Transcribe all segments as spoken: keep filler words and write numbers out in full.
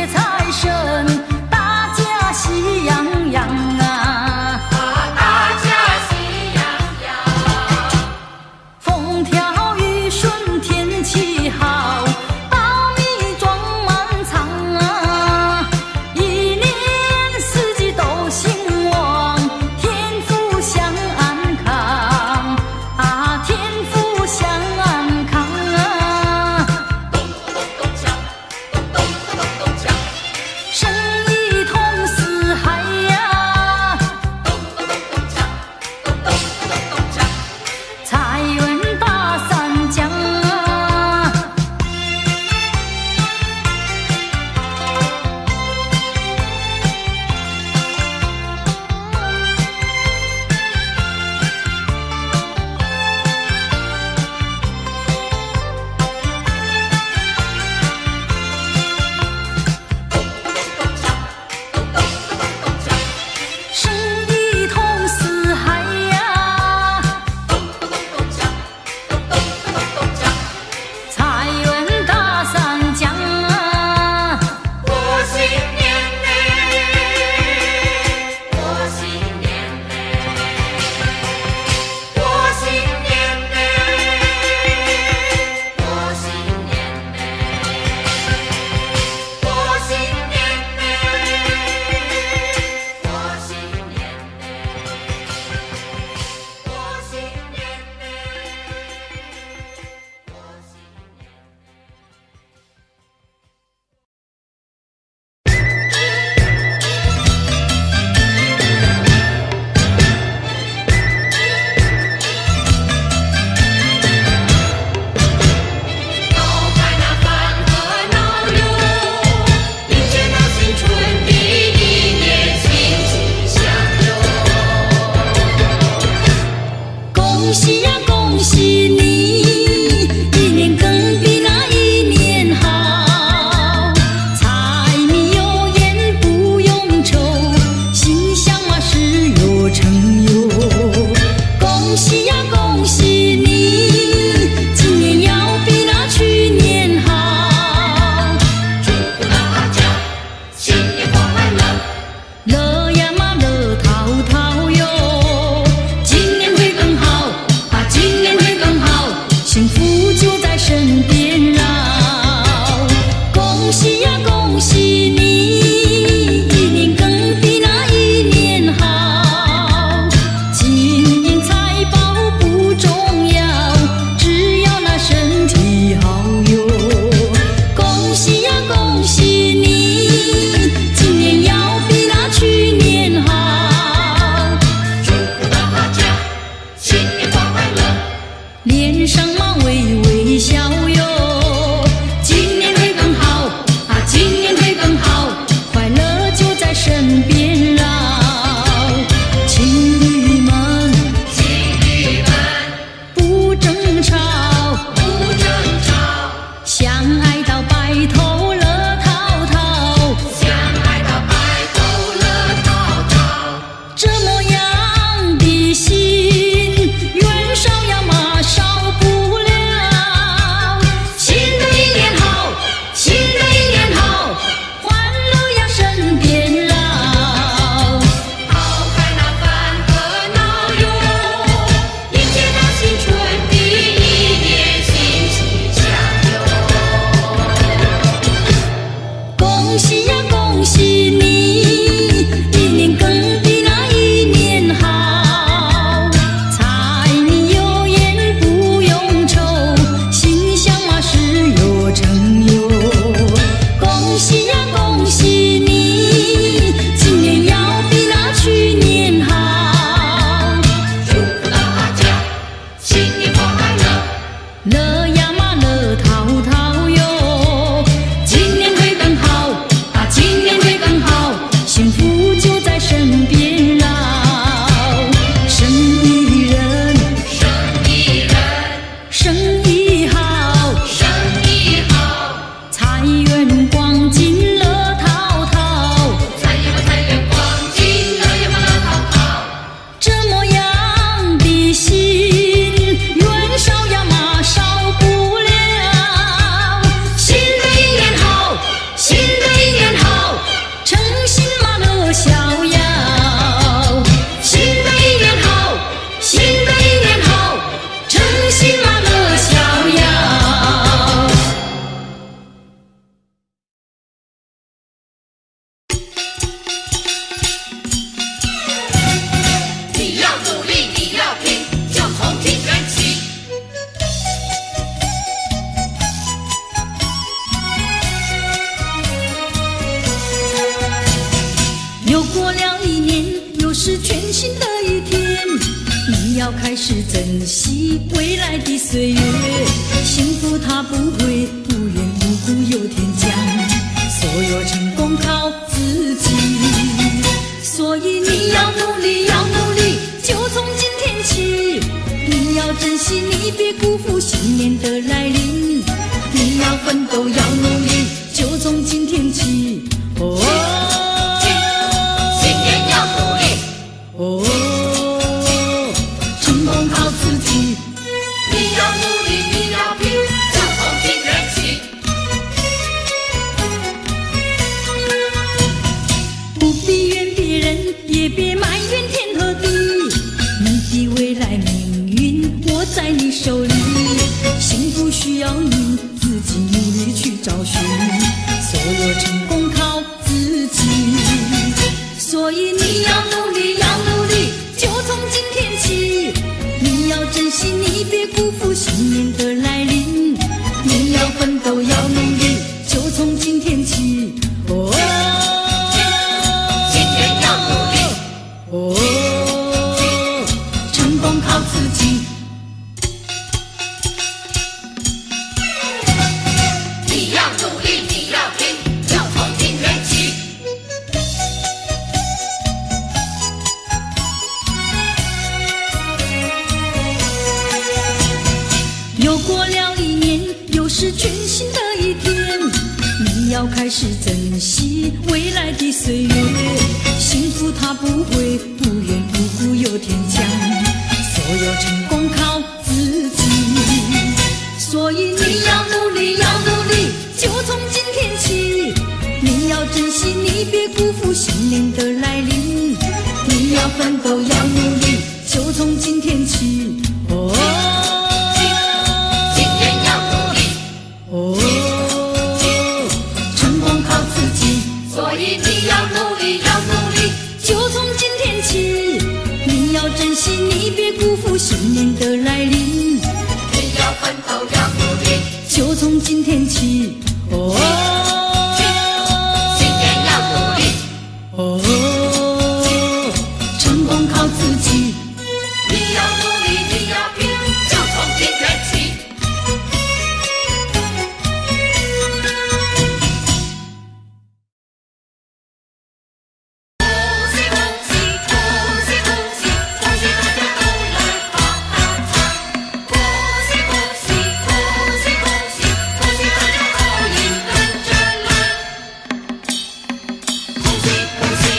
声音新的一天，你要开始珍惜未来的岁月。幸福它不会无缘无故有天降，所有成功靠自己。所以你要努力，要努力，就从今天起。你要珍惜，你别辜负新年的来临。你要奋斗，要努力，就从今天起。哦， 新年要努力。 哦，成功靠自己。 你要努力，你要拼，就从今天起。 不必怨别人，也别埋怨天和地。你的未来命运握在你手里，幸福需要你自己努力去找寻，所有成功靠自己。所以你要努力，要努力，就从今天起。你要珍惜，你别辜负新年的来临。你要奋斗，要努力，就从今天起。哦， 今天要努力。 哦，成功靠自己。 你要努力，你要拼，就从今天起。 又过了一年，又是全新的一天，你要开始珍惜未来的岁月。幸福它不会无缘无故有天降，所有成功靠自己。所以你要努力，要努力，就从今天起。你要珍惜，你别辜负新年的来临。你要奋斗，要努力，就从今天起。哦， 今天要努力。 哦，成功靠自己。 所以你要努力，要努力， 就从今天起。你要珍惜，你别辜负新年的来临。 你要奋斗，要努力， 就从今天起。哦， 今天要努力。 哦，成功靠自己。 你要努力，你要拼，就从今天起。恭喜恭喜恭喜恭喜，恭喜大家都来发大财！恭喜恭喜恭喜恭喜，恭喜大家好运跟着来！恭喜恭喜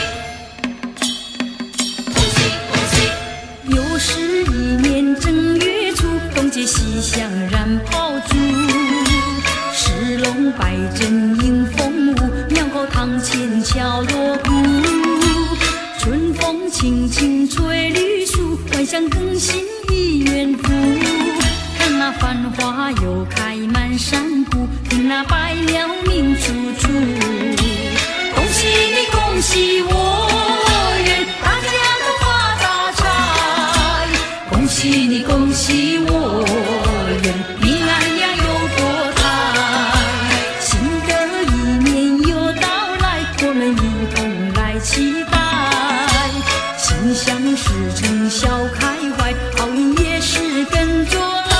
恭喜恭喜！ 又是一年正月初，冬节喜祥燃炮竹，石龙摆阵迎风舞，庙口堂前敲锣鼓。春风轻轻吹绿树，万象更新一元福。看那繁花又开满山谷，听那百鸟鸣楚楚。恭喜你，恭喜我，愿大家都发大财。恭喜你，恭喜我，愿平安呀又国泰。新的一年又到来，我们一同来期待。心想事成笑开怀，好运也是跟着来。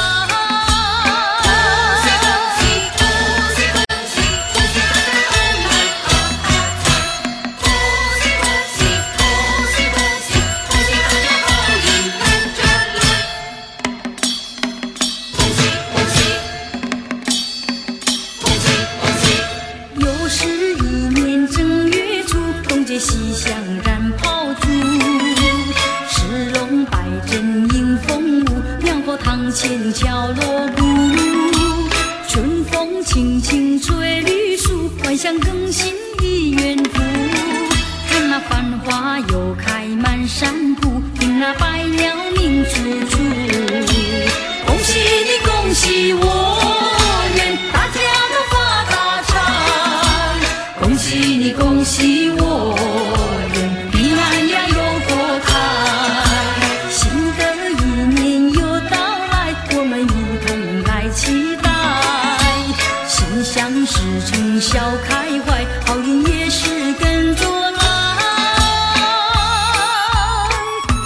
恭喜恭喜恭喜恭喜，恭喜大家都来发大财！恭喜恭喜恭喜恭喜，恭喜大家好运跟着来！恭喜恭喜恭喜恭喜！ 又是一年正月初，冬节喜祥燃炮竹，石龙摆阵迎风舞，庙口堂前敲锣鼓。春风轻轻吹绿树，万象更新一元福。看那繁花又开满山谷，听那百鸟鸣楚楚。恭喜你，恭喜我，愿大家都发大财。恭喜你，恭喜我，愿平安呀又国泰。新的一年又到来，我们一同来期待。心想事成笑开怀，好运也是跟着来。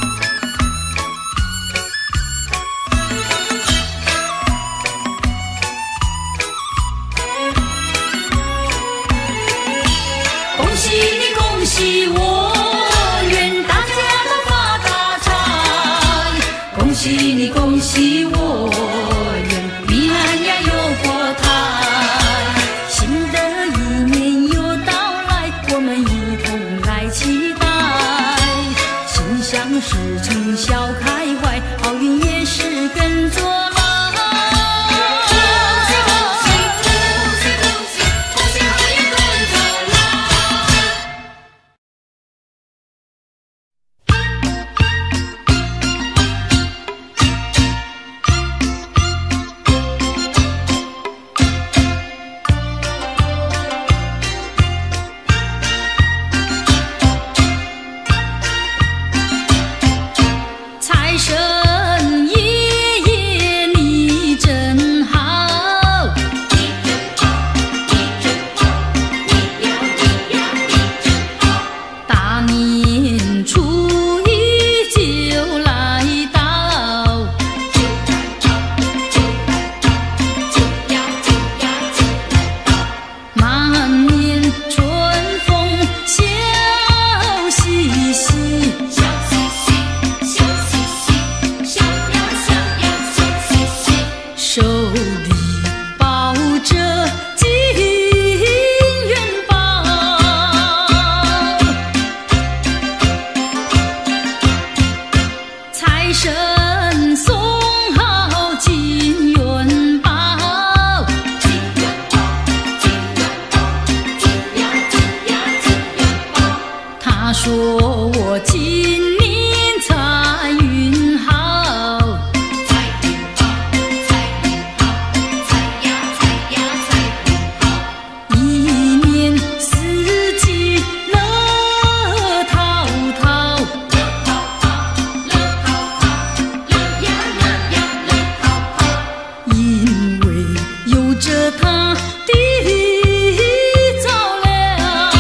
喜我，愿大家都发大财。恭喜你，恭喜我，愿平安呀又国泰。新的一年又到来，我们一同来期待。心想事成笑开怀，好运也是跟着来。财神爷爷你真好， 你真好，你真好，你呀你呀你真好。 大年初一就来到， 就来到，就来到，就呀就呀就来到。 满面春风笑嘻嘻， 笑嘻嘻，笑嘻嘻，笑呀笑呀笑嘻嘻。 手里抱着金元宝，财神送好金元宝， 金元宝，金元宝，金呀金呀金元宝。 他说我今年财运好， 财运好，财运好，财呀财呀财运好。 一年四季乐淘淘， 乐淘淘，乐淘淘，乐呀乐呀乐淘淘。 因为有着他的照料，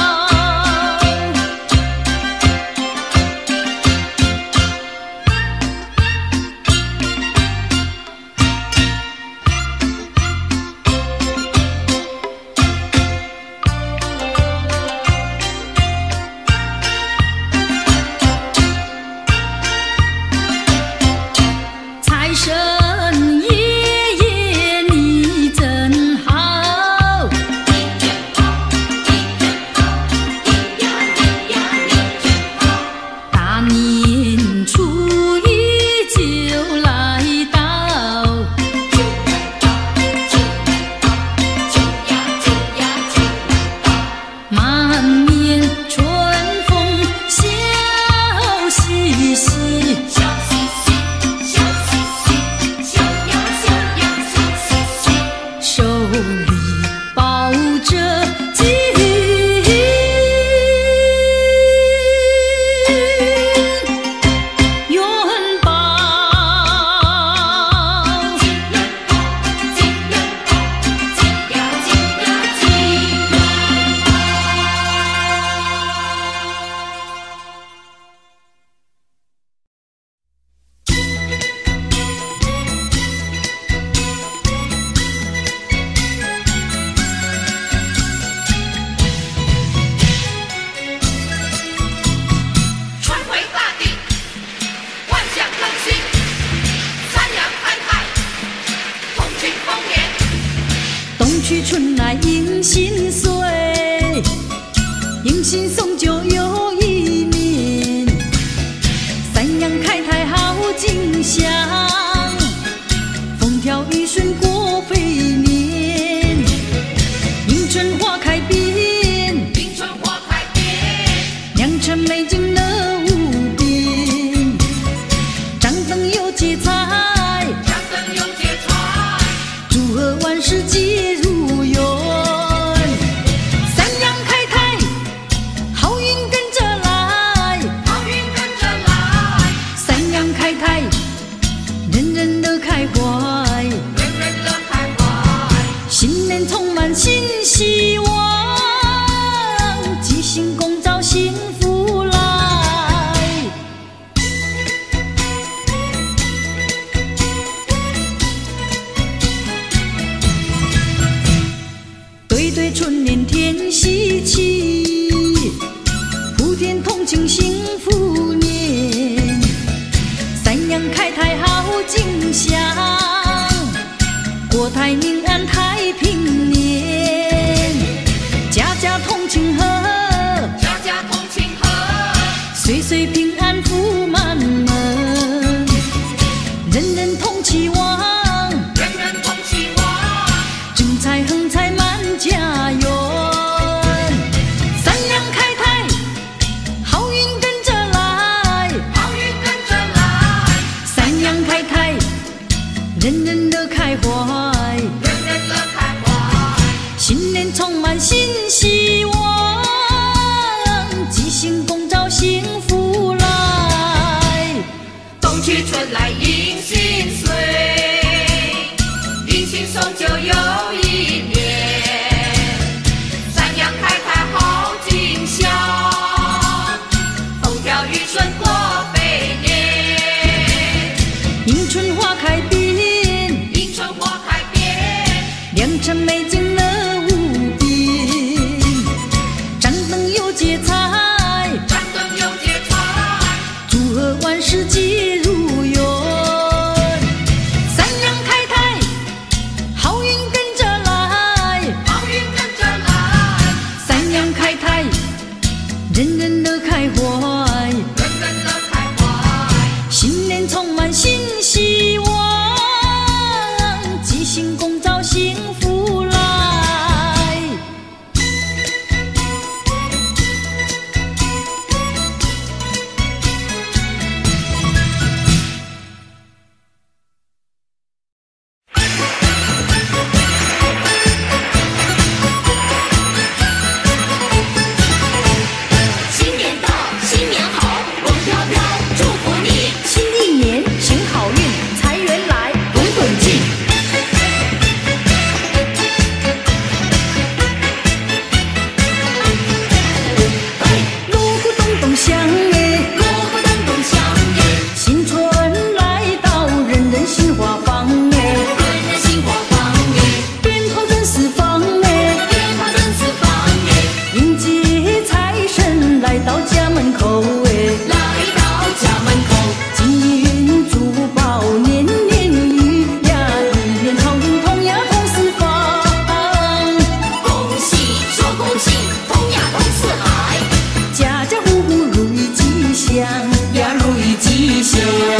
财神爷爷你真好， 你真好，你真好，你呀你呀你真好。 大年初一就来到， 就来到，就来到，就呀就呀就来到。 满面春风笑嘻嘻， 笑嘻嘻，笑嘻嘻，笑呀笑呀笑嘻嘻。 手里抱着金元宝， 金元宝，金元宝，金呀金呀金元宝。传回大地，万象更新，三阳开泰，同庆丰年。 冬去春来迎新岁，迎新送酒又一年，三阳开泰好景象，风调雨顺过肥年，迎春花开遍， 迎春花开遍， 良辰美景乐无边，张灯又结彩， 张灯又结彩， 祝贺万事皆如愿，三阳开泰，好运岁平安福满门，人人同期望， 人人同期望， 正财横财满家园，三阳开泰，好运跟着来， 好运跟着来， 三阳开泰，人人乐开怀， 人人乐开怀， 新年充满新希望，吉星共照幸福来， 冬去春来迎新岁，迎新送旧又一年，三阳开泰好景象，风调雨顺过肥年， 迎春花开遍， 迎春花开遍， 良辰美景乐无边，张灯又结彩， 张灯又结彩， 祝贺万事皆如愿，三阳开泰，好运跟着来， 好运跟着来， 三阳开泰，人人乐开怀， 人人乐开怀， 新年充满新希望，吉星共照幸福来。 新年到，新年好，风飘飘，祝福你， 新一年行好运，财源来，滚滚进。锣鼓咚咚响哎， 锣鼓咚咚响耶， 新春来到，人人心花放哎， 人人心花放耶， 鞭炮震四方哎， 鞭炮震四方耶， 迎接财神来到家门口哎， 来到家门口， 金银珠宝年年余呀，一年好运同呀同四方， 恭喜说恭喜，同呀同四海， 家家户户如意吉祥呀，如意吉祥。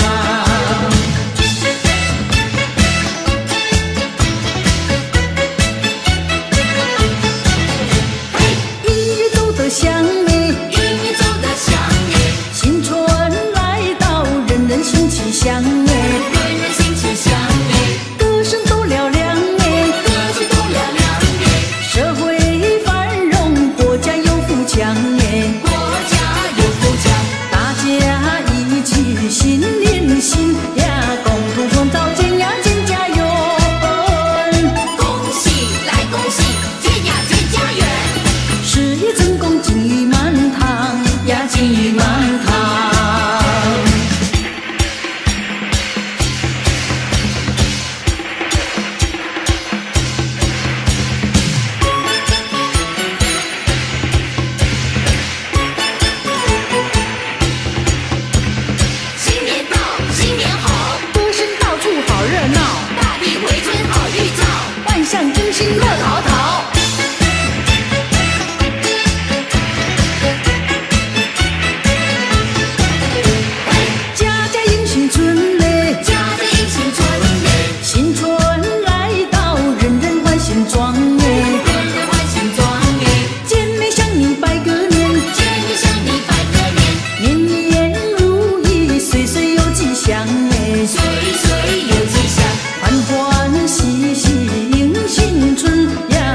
音乐走得响哎， 音乐走得响耶， 新春来到，人人心气象哎， 人人心气象耶， 歌声都嘹亮哎， 歌曲都嘹亮耶， 社会繁荣，国家有富强哎， 国家有富强， 大家一起心连心呀，共同创造建呀建家园， 恭喜来恭喜，建呀建家园， 事业成功金玉满堂呀，金玉满堂。 新年到，新年好， 歌声到处好热闹， 大地回春好预兆， 万象更新乐淘淘。家家迎新春嘞， 家家迎新春耶， 新春来到，人人换新装哎， 人人换新装耶， 见面向你拜个年， 见面向你拜个年， 年年如意，岁岁有吉祥哎， 岁岁有吉祥， 欢欢喜喜迎新春呀，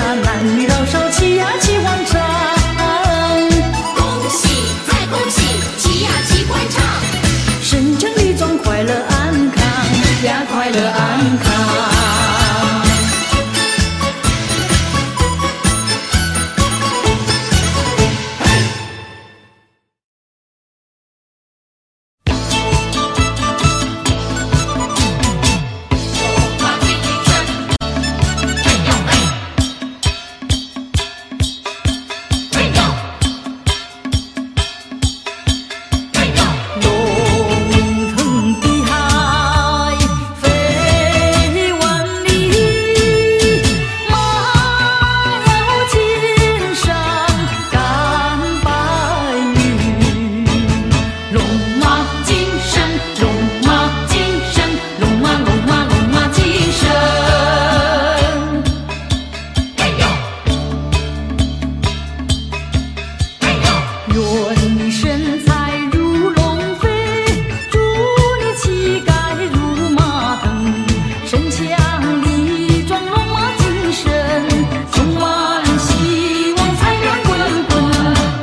愿你身材如龙飞，祝你气概如马腾，身强力壮，龙马精神，充满希望，财源滚滚。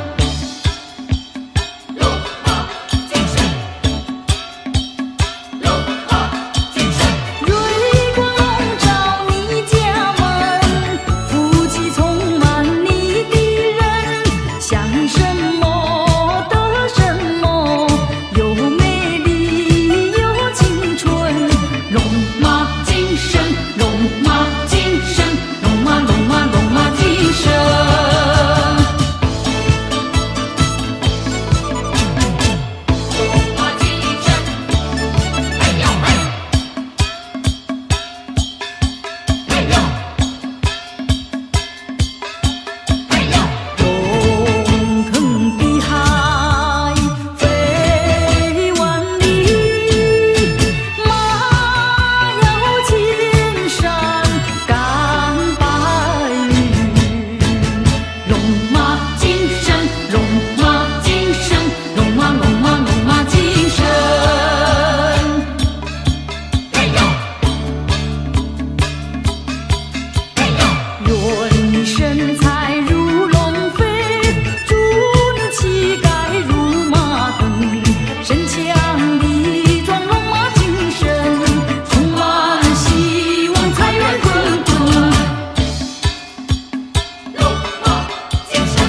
龙马精神，龙马精神， 瑞光笼罩你家门，福气充满你的人，想什么得什么，有美丽有青春。龙马精神，龙马精神，龙马龙马龙马精神。 龙马精神，哎呦嘿，哎呦，哎呦， 龙腾的海，飞万里，马摇千山，赶白云。龙马精神，龙马精神，龙马龙马龙马精神。 哎呦，哎呦， 愿你身材如龙飞，祝你气概如马腾，身强力壮，龙马精神，充满希望，财源滚滚。 龙马精神，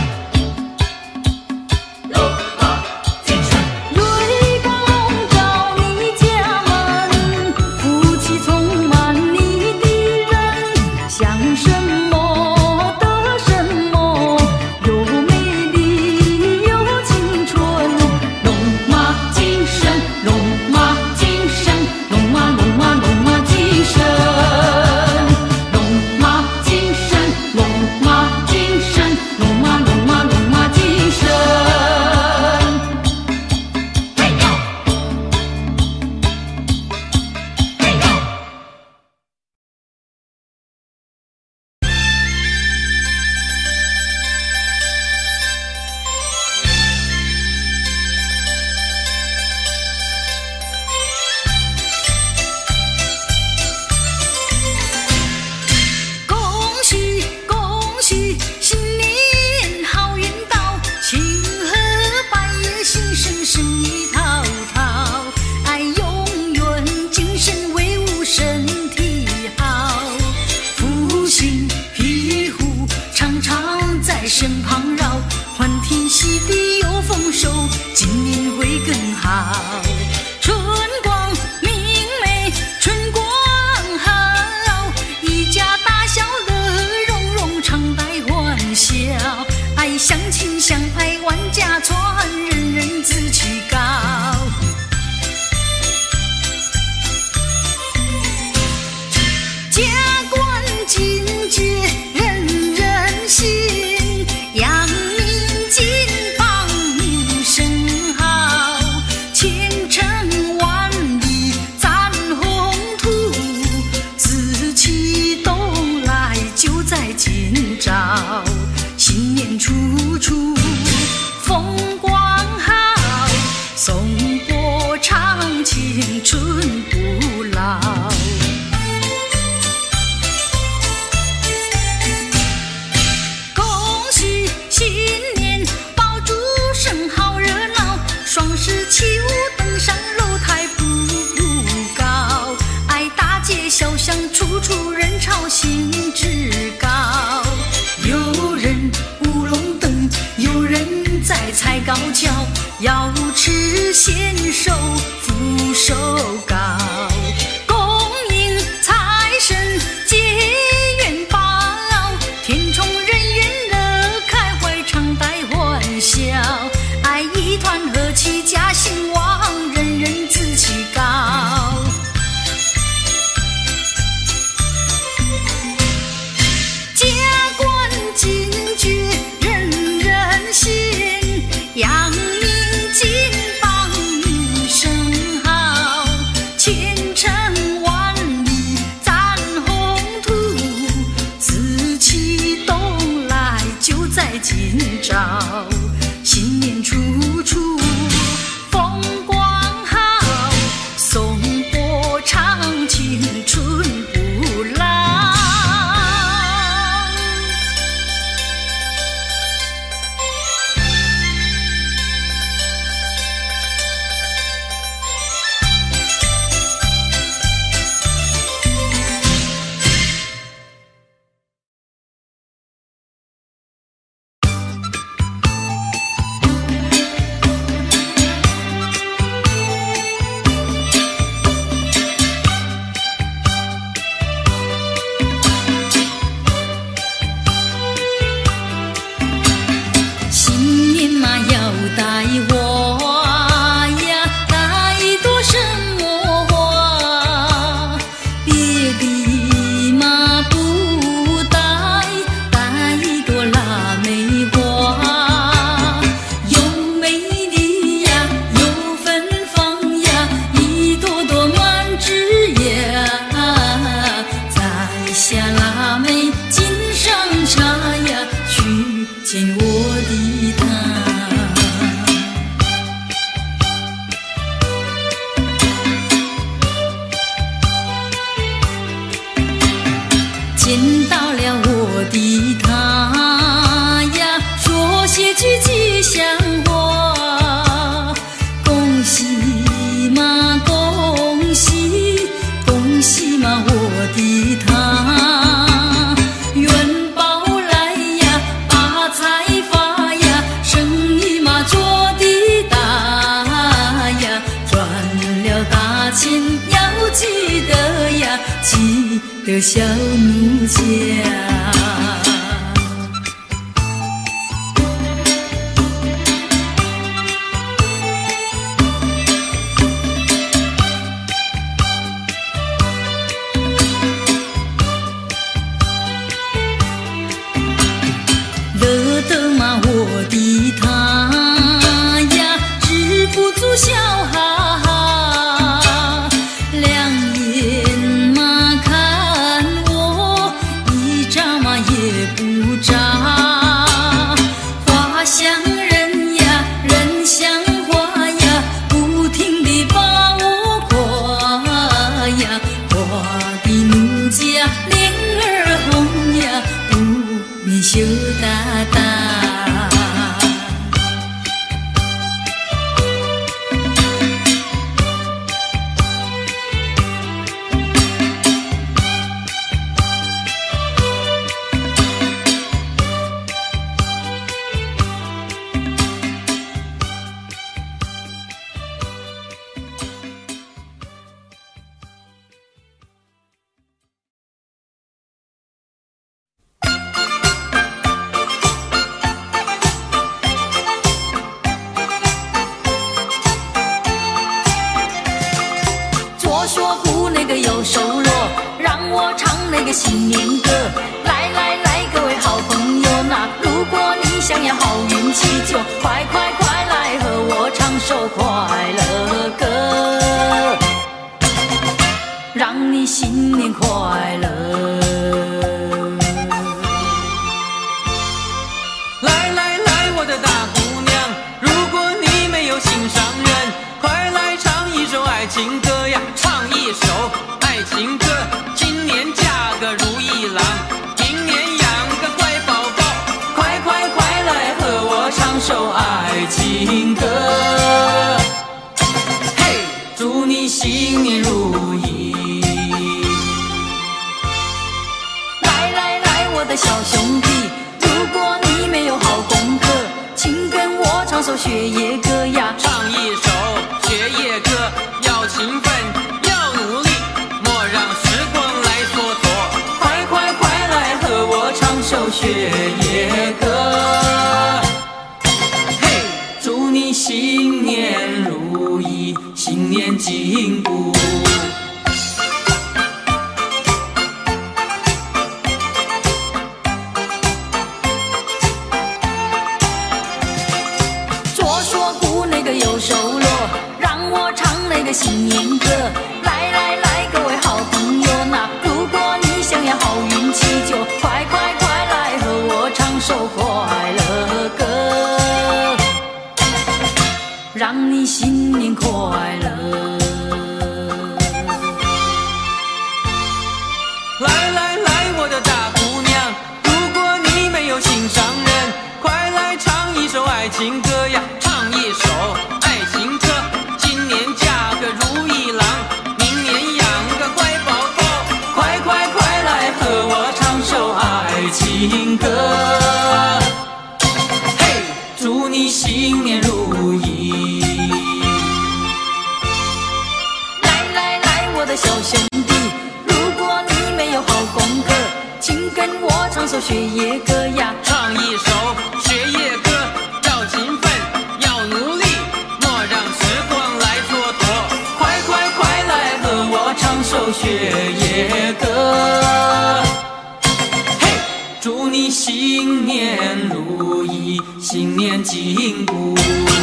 龙马精神， 瑞光笼罩你家门，福气充满你的人，想什么得什么，有美丽有青春。龙马精神，龙马精神，龙马龙马龙马精神。龙马精神，龙马精神，龙马龙马龙马精神。 哎呦，哎呦。 恭喜恭喜，新年好运到，庆贺百业兴盛，生意滔滔。爱永远精神威武，身体好，福星庇护，常常在身旁绕，欢天喜地有丰收，今年会更好。春光明媚，春光好，一家大小乐融融，常带欢笑。爱相亲相爱万家传，人人志气高。家官进爵，人人信，扬名金榜，名声好，前程万里展宏图，紫气东来就在今朝。新年处处风光好，颂钵唱青春不老。恭喜新年，爆竹声好热闹，双十起舞登上楼台步步高，爱大街小巷处处人潮兴致高。有人舞龙灯，有人在踩高跷，瑶池献寿，福寿高。恭迎财神结元宝，天宠人缘乐开怀，常带欢笑。爱一团和气家兴旺，人人志气高。家官进爵，人人信，扬名金榜，名声好，前程万里展宏图，紫气东来就在今朝。新年带花呀，带朵什么花？别的嘛不带，带一朵腊梅花。有美丽呀，有芬芳呀，一朵朵满枝呀。摘下腊梅敬上茶呀，去见我的他。见到了我的他呀，说些句吉祥话，恭喜嘛恭喜，恭喜嘛我的他，元宝来呀，发财发呀，生意嘛做的大呀，赚了大钱要记得呀，记得小奴家。乐得嘛我的他呀，止不住笑哈哈，两眼嘛看我，一眨嘛也不眨。花像人呀，人像花呀，不停地把我夸呀，夸的奴家脸儿红呀，不免羞答答。左说不那个右手锣，让我唱那个新年歌。来来来，各位好朋友呐，如果你想要好运气，就快快快来和我唱首快乐歌，让你新年快乐。 来来来，我的大姑娘，如果你没有心上人，快来唱一首爱情歌呀，唱一首爱情歌。今年嫁个如意郎，明年养个乖宝宝，快快快来和我唱首爱情歌。嘿，祝你新年如意。 来来来，我的小兄弟，如果你没有好功课，请跟我唱首学业歌呀。 唱一首学业歌，要勤奋，要努力，莫让时光来蹉跎。 快快快来和我唱首学业歌。 嘿，祝你新年如意，新年进步。 左说不那个右手锣，让我唱那个新年歌。来来来，各位好朋友呐，如果你想要好运气，就快快快来和我唱首快乐歌，让你新年快乐。 来来来，我的大姑娘，如果你没有心上人，快来唱一首爱情歌呀，唱一首爱情歌。今年嫁个如意郎，明年养个乖宝宝，快快快来和我唱首爱情歌。嘿，祝你新年如意。 来来来，我的小兄弟，如果你没有好功课，请跟我唱首学业歌呀。 唱一首学业歌，要勤奋，要夜夜歌。嘿，祝你新年如意，新年进步。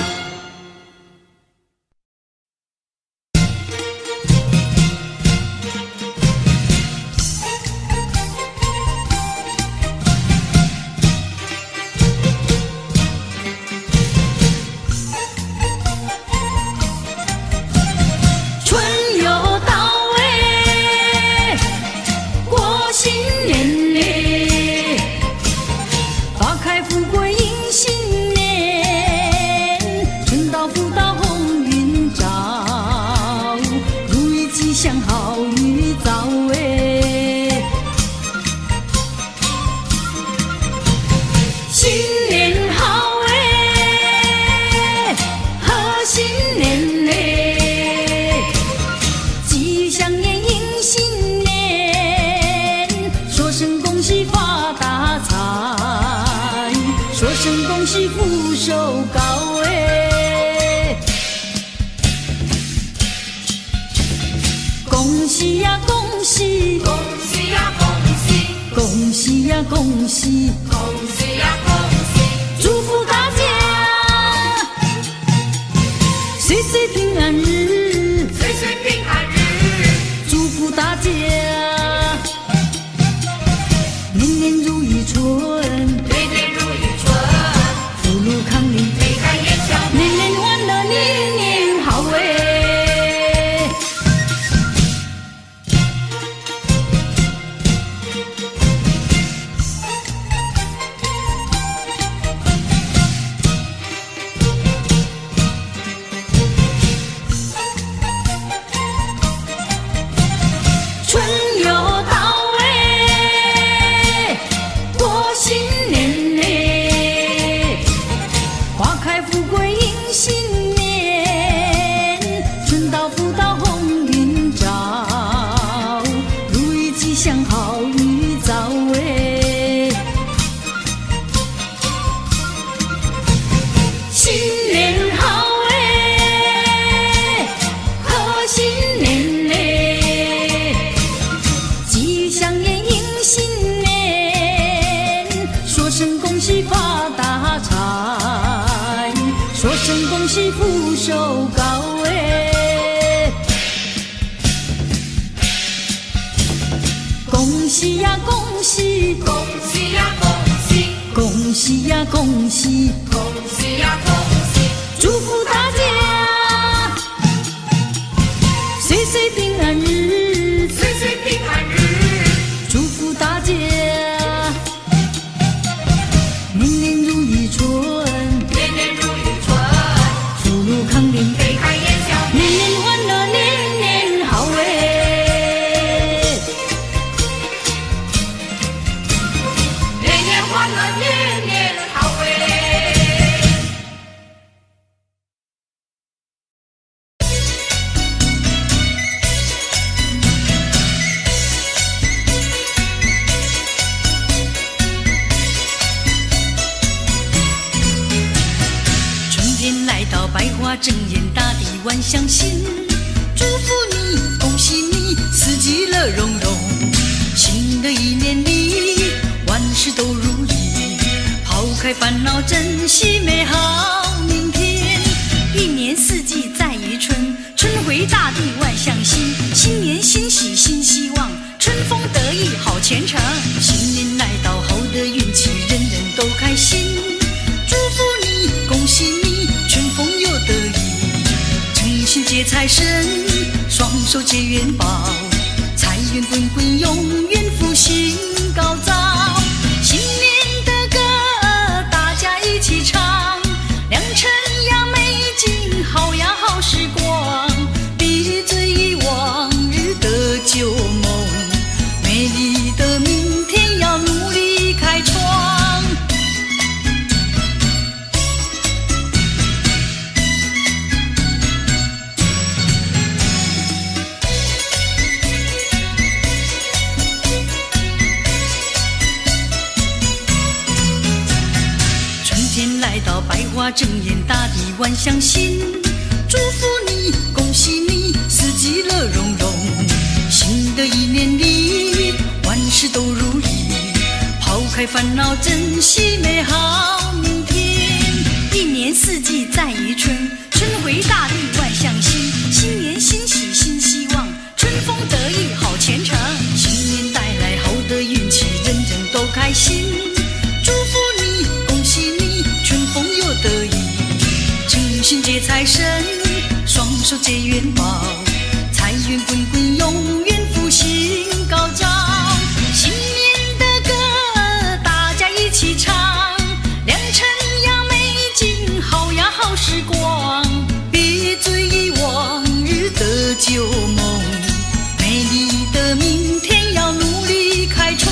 恭喜， 恭喜呀恭喜， 祝福大家岁岁平安日， 岁岁平安日， 祝福大家年年如意春， 年年如意春， 福禄康宁， 眉开眼笑， 年年欢乐，年年好哎。福寿高哎，恭喜呀恭喜， 恭喜呀恭喜， 恭喜呀恭喜， 恭喜呀恭喜， 祝福大家岁岁平安日， 岁岁平安日， 祝福大家年年如意春， 年年如意春， 福禄康宁， 眉开眼笑， 年年欢乐，年年好哎， 年年欢乐，年年好哎。 百花争艳，大地万象新。祝福你，恭喜你，四季乐融融。新的一年里，万事都如意。抛开烦恼，珍惜美好明天。一年四季在于春，春回大地万象新。新年欣喜新希望，春风得意好前程。新年来到，好的运气，人人都开心。祝福你，恭喜你，春风又得意，诚心接财神，双手接元宝，财源滚滚，永远福星高照。新年的歌大家一起唱，良辰呀美景，好呀好时光，闭嘴忆往日的旧梦，美丽的明天要努力开创。来到百花争艳，大地万象新。祝福你，恭喜你，四季乐融融。新的一年里，万事都如意，抛开烦恼，珍惜美好明天。一年四季在于春，春回大地万象新，新年新喜新希望，春风得意好前程。新年带来好的运气，人人都开心。祝福你，恭喜你，春风又得意。诚心接财神，双手接元宝，财源滚滚，永远福星高照。新年的歌大家一起唱，良辰呀美景，好呀好时光。别追忆往日的旧梦，美丽的明天要努力开创。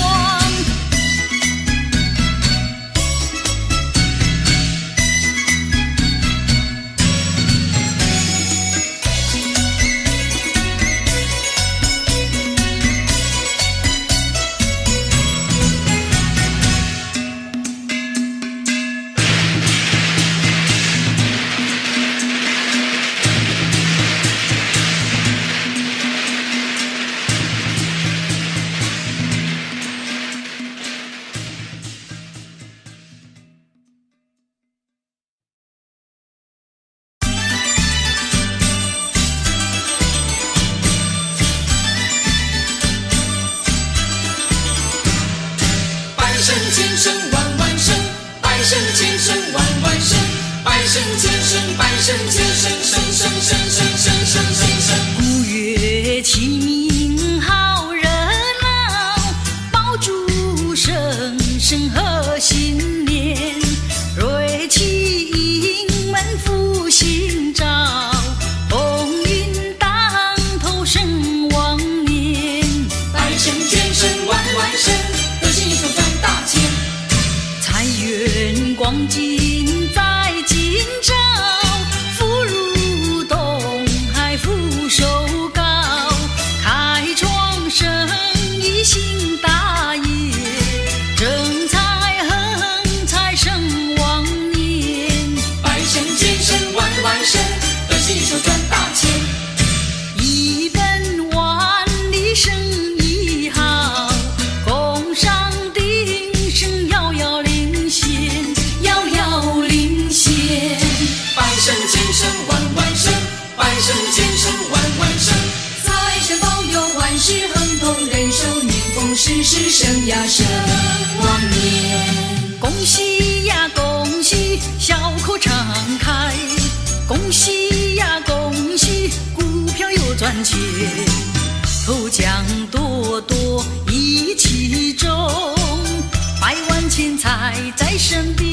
古乐齐鸣好热闹，爆竹声声贺新年，瑞气迎门福星照，风云当头升旺年。 百胜千胜万万胜，得心应手赚大钱。 财源广进在今朝，福如东海福寿高，开创生意兴大业，正财横财生旺年。 百胜千胜万万胜，得心应手赚大钱。 一本万利生意好，工商鼎盛遥遥领先，遥遥领先。 百胜千胜万万胜，百胜千胜万万胜。财神保佑万事亨通，人寿年丰，事事生呀生旺年。 恭喜呀恭喜，笑口常开，恭喜呀恭喜，股票又赚钱，头奖多多一起中，百万钱财在身边。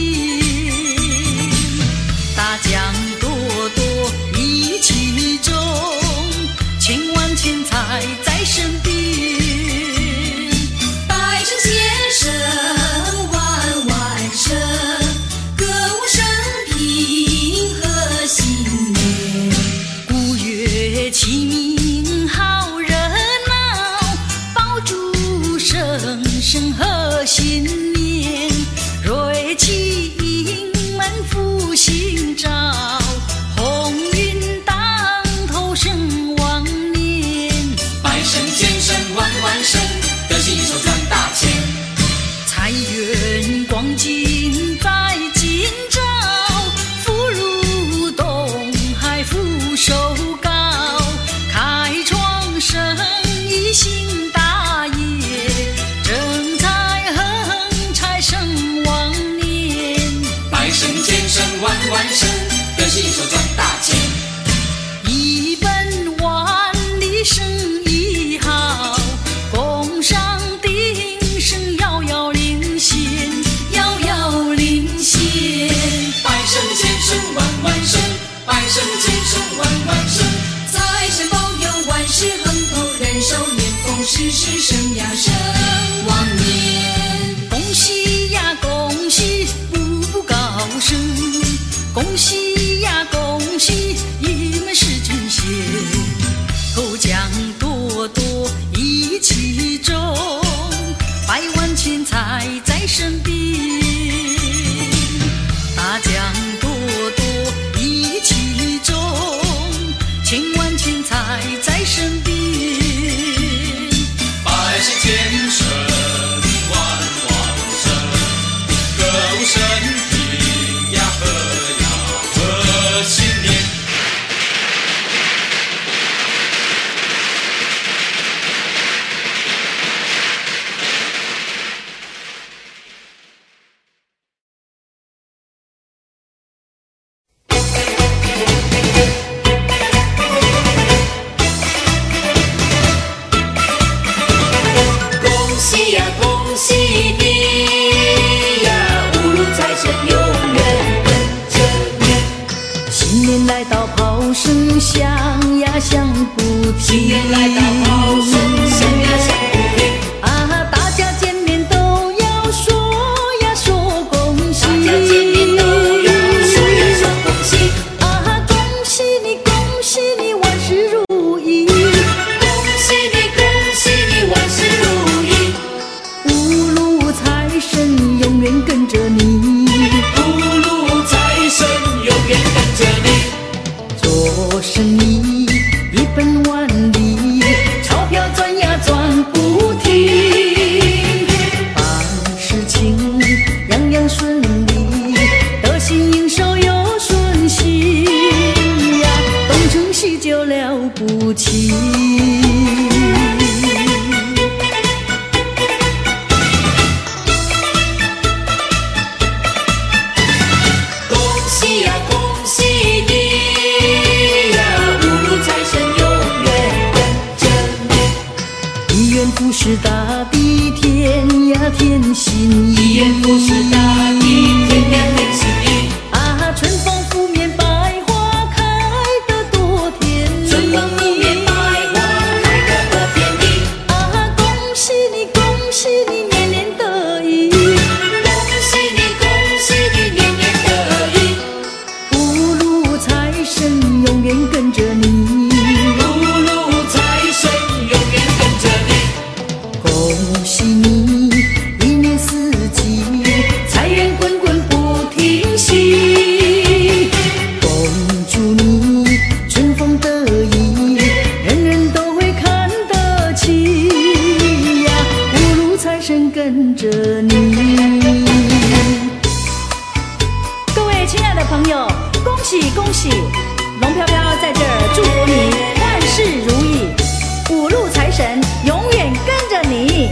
大奖多多一起中，千万钱财在身边。 百胜千胜万万胜，歌舞升平贺新年。 古乐齐鸣好热闹，爆竹声声贺新年，瑞气迎门福星照，鸿运当头升旺年。 百胜千胜万万胜，得心应手赚大钱。 财源广进在今朝，福如东海福寿高，开创生意兴大业，正财横财生旺年。 百胜千胜万万胜，得心应手赚大钱。 一本万利生意好，工商鼎盛遥遥领先，遥遥领先。 百胜千胜万万胜，百胜千胜万万胜。财神保佑万事亨通，人寿年丰，事事生呀生旺年。 恭喜呀恭喜，步步高升，恭喜呀恭喜，一门是君贤，头奖多多一起中，百万钱财在身边。大奖多多一起中，千万钱财在身边。 年来到炮声响呀响不停， 新年来到炮声响呀响不停。 啊，大家见面都要说呀说恭喜， 大家见面都要说呀说恭喜。 啊，恭喜你恭喜你万事如意， 恭喜你恭喜你万事如意。 五路财神永远跟着你， 五路财神永远跟着你。 做生意一本万利，钞票赚呀赚不停，办事情样样顺利，得心应手又顺心呀，东成西就了不起。 恭喜呀恭喜你呀，五路财神永远跟着你。 一元复始大地天呀天心意， 一元复始大地天呀天心意。 啊，春风拂面百花开得多甜蜜， 春风拂面百花开得多甜蜜。 啊，恭喜你恭喜你年年得意， 恭喜你恭喜你年年得意。 五路财神永远跟着你， 五路财神永远跟着你。 恭喜你一年四季财源滚滚不停息，恭祝你春风得意，人人都会看得起呀，五路财神跟着你。各位亲爱的朋友，恭喜恭喜！龙飘飘在这儿祝福你万事如意，五路财神永远跟着你。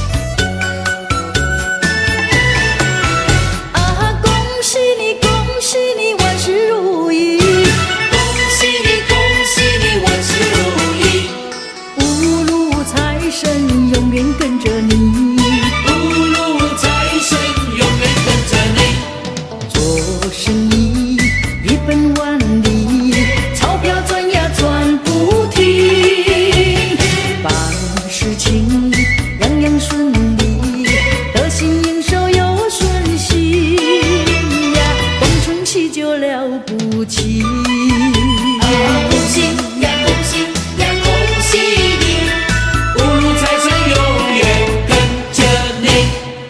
啊，恭喜你恭喜你万事如意， 恭喜你恭喜你万事如意。 五路财神永远跟着你， 五路财神永远跟着你。 做生意一本万利，钞票赚呀赚不停，办事情样样顺利，得心应手又顺心呀，东成西就了不起。 啊，恭喜呀恭喜呀恭喜你，五路财神永远跟着你。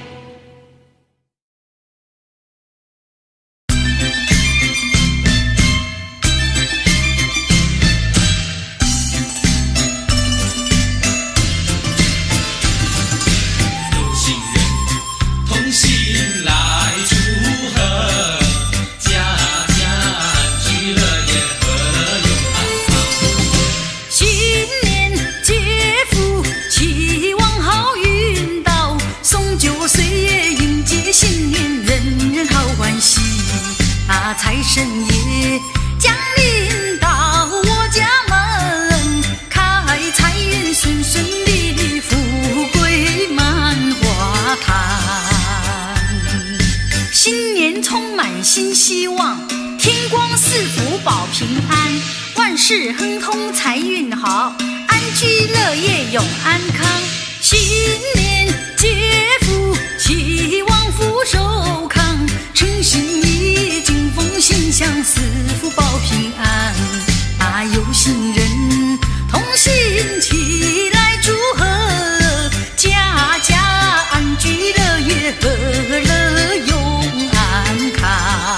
有心人同心来祝贺，家家安居乐业和永安康。 新年接福，期望好运到，送酒岁月迎接新年，人人好欢喜。啊，财神爷降临到我家门，开财运顺顺利利，富贵满花坛。新年充满新希望，天光赐福保平安，万事亨通财运好，安居乐业永安康。新年接福，期望福寿康，诚心意敬奉心想，四福保平安。啊，有心人同心齐来祝贺，家家安居乐业，和乐永安康。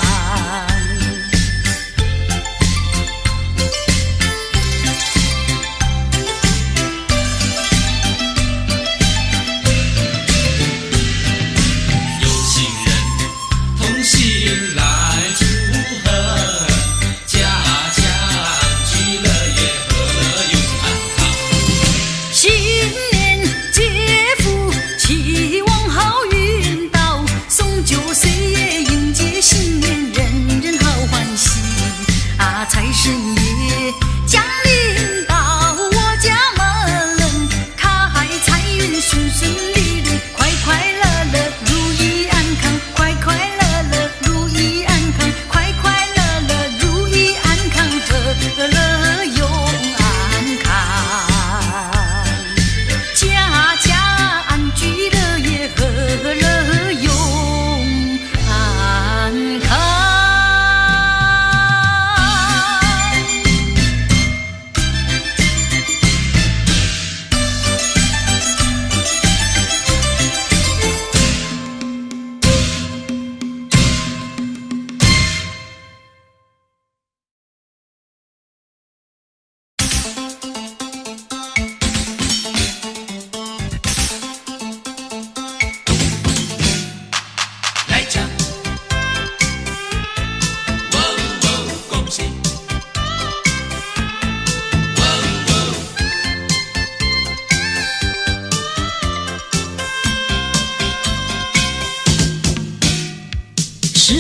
有心人同心来祝贺，家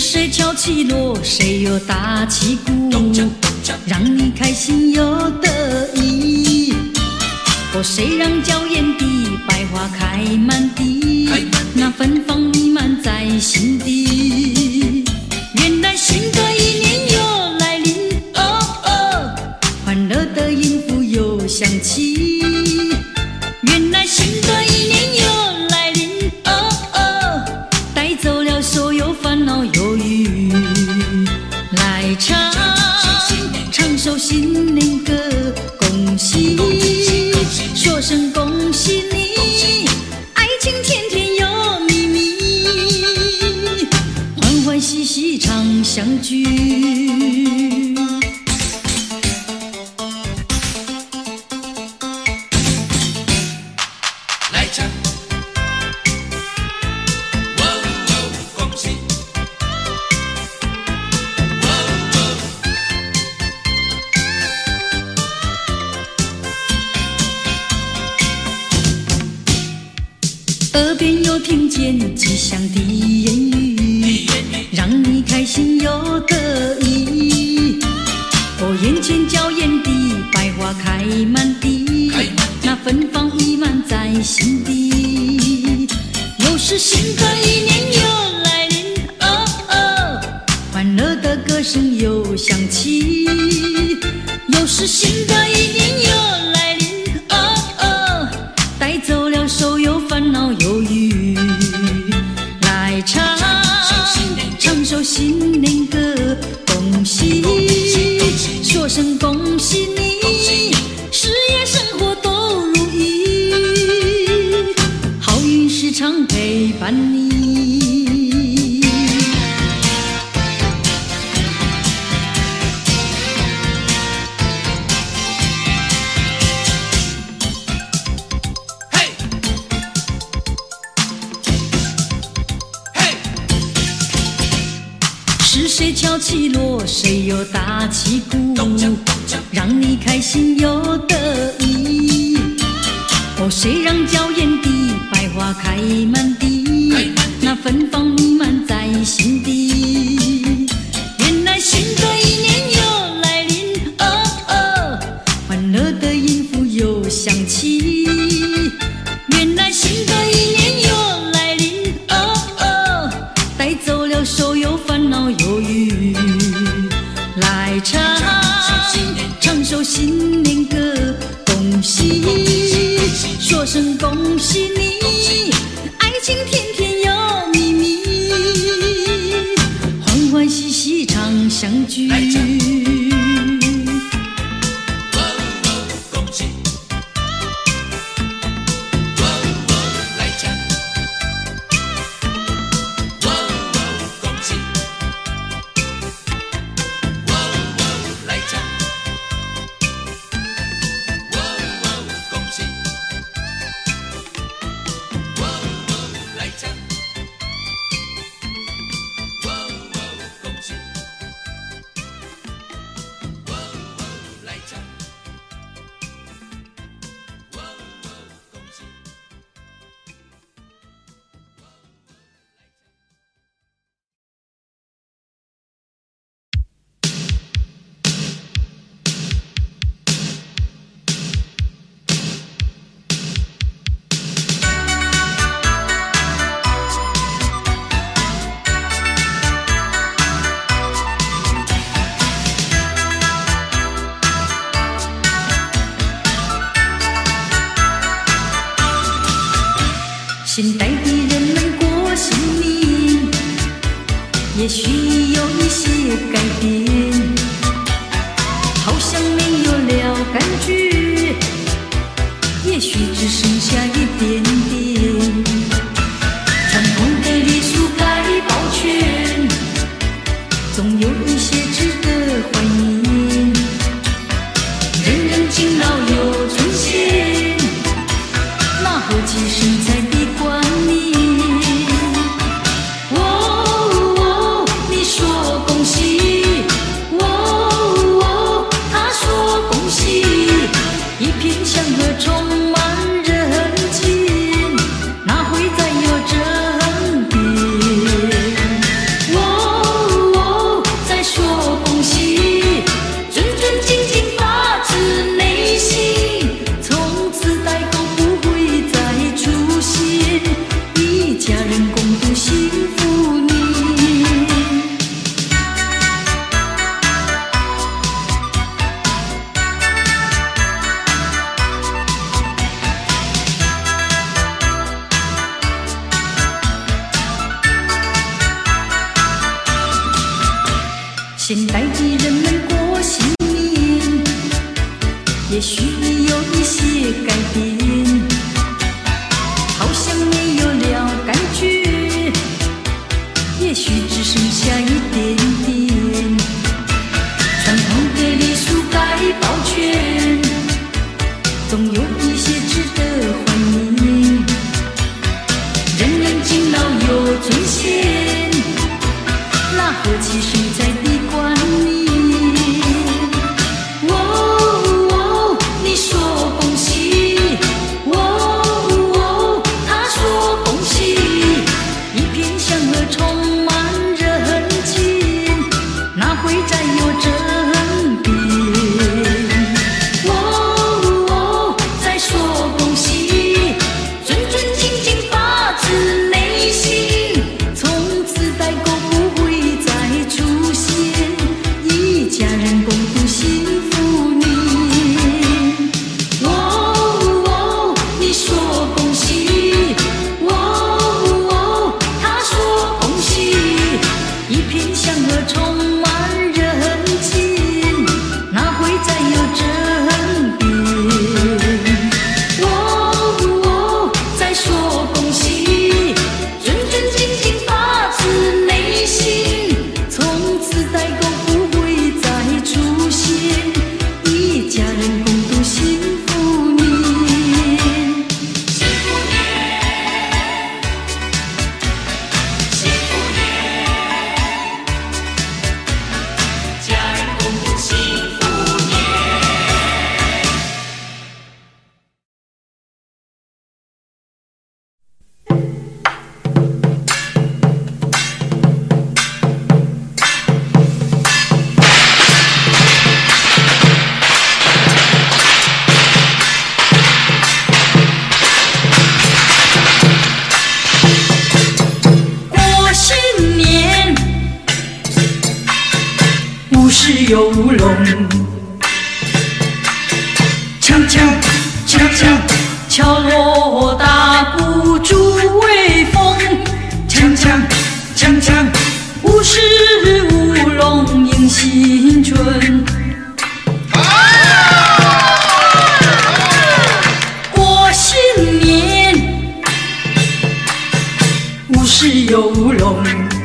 谁敲起锣，谁又打起鼓，让你开心又得意。哦，谁让娇艳的百花开满地，那芬芳弥漫在心底。原来新的一年又来临，哦哦，欢乐的音符又响起。原来新的一年又来临，哦哦，带走了所有烦恼忧郁。来唱唱首新年歌，恭喜，说声恭喜你，爱情甜甜又蜜蜜，欢欢喜喜常相聚。 来唱，哦哦，恭喜，哦哦， 耳边又听见吉祥的言语，让你开心又得意。哦，眼前娇艳的百花开满地，那芬芳溢满在心底。又是新的一年又来临，哦哦，欢乐的歌声又响起。又是新的一年又来临，哦哦，带走了所有烦恼忧郁。来唱唱首新年歌，恭喜，说声恭喜你，事业生活都如意，好运时常陪伴你。 嘿，嘿， 是谁敲起锣，谁又打起鼓，让你开心又得意。哦，谁让娇艳的百花开满地，那芬芳弥漫在心底。原来新的一年又来临，哦哦，欢乐的音符又响起。原来新的一年又来临，哦哦，带走了所有烦恼忧郁。来唱唱首新年歌，恭喜，说声恭喜你，爱情甜甜又蜜蜜，欢欢喜喜常相聚。 来唱哦哦，恭喜，哦哦，来唱，哦哦，恭喜，哦哦，来唱，哦哦，恭喜，哦哦，来唱，哦哦，恭喜。 现代的人们过新年，也许有一些改变，好像没有了感觉，也许只剩下一点点。传统的礼俗该保全，总有一些值得怀念。人人敬老有尊贤，那何其实在的观念。哦哦，你说恭喜，哦哦，他说恭喜，一片祥和充满人间，哪会再有争辩？哦哦，再说恭喜，尊尊敬敬发自内心，从此代沟不会再出现，一家人共度幸福年。哦哦，你说恭喜，哦哦，他说恭喜，一片祥和充满人间，哪会再有争辩？哦哦，再说恭喜，尊尊敬敬发自内心，从此代沟不会再出现，一家人共度幸福年。幸福年，幸福年，家人共度幸福年。过新年，舞狮游龙，锵锵锵锵，敲锣打鼓助威风，锵锵锵锵，舞狮舞龙迎新春。过新年，舞狮游龙，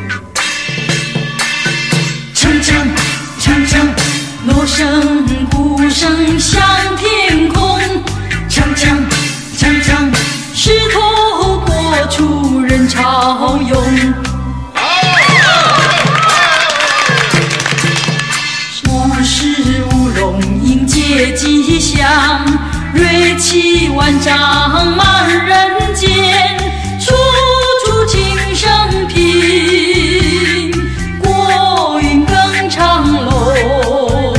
锵锵锵锵，锣声鼓声响天空，锵锵锵锵，狮头过处人潮涌。舞狮舞龙迎接吉祥，锐气万丈满人间，处处庆生平，国运更长隆。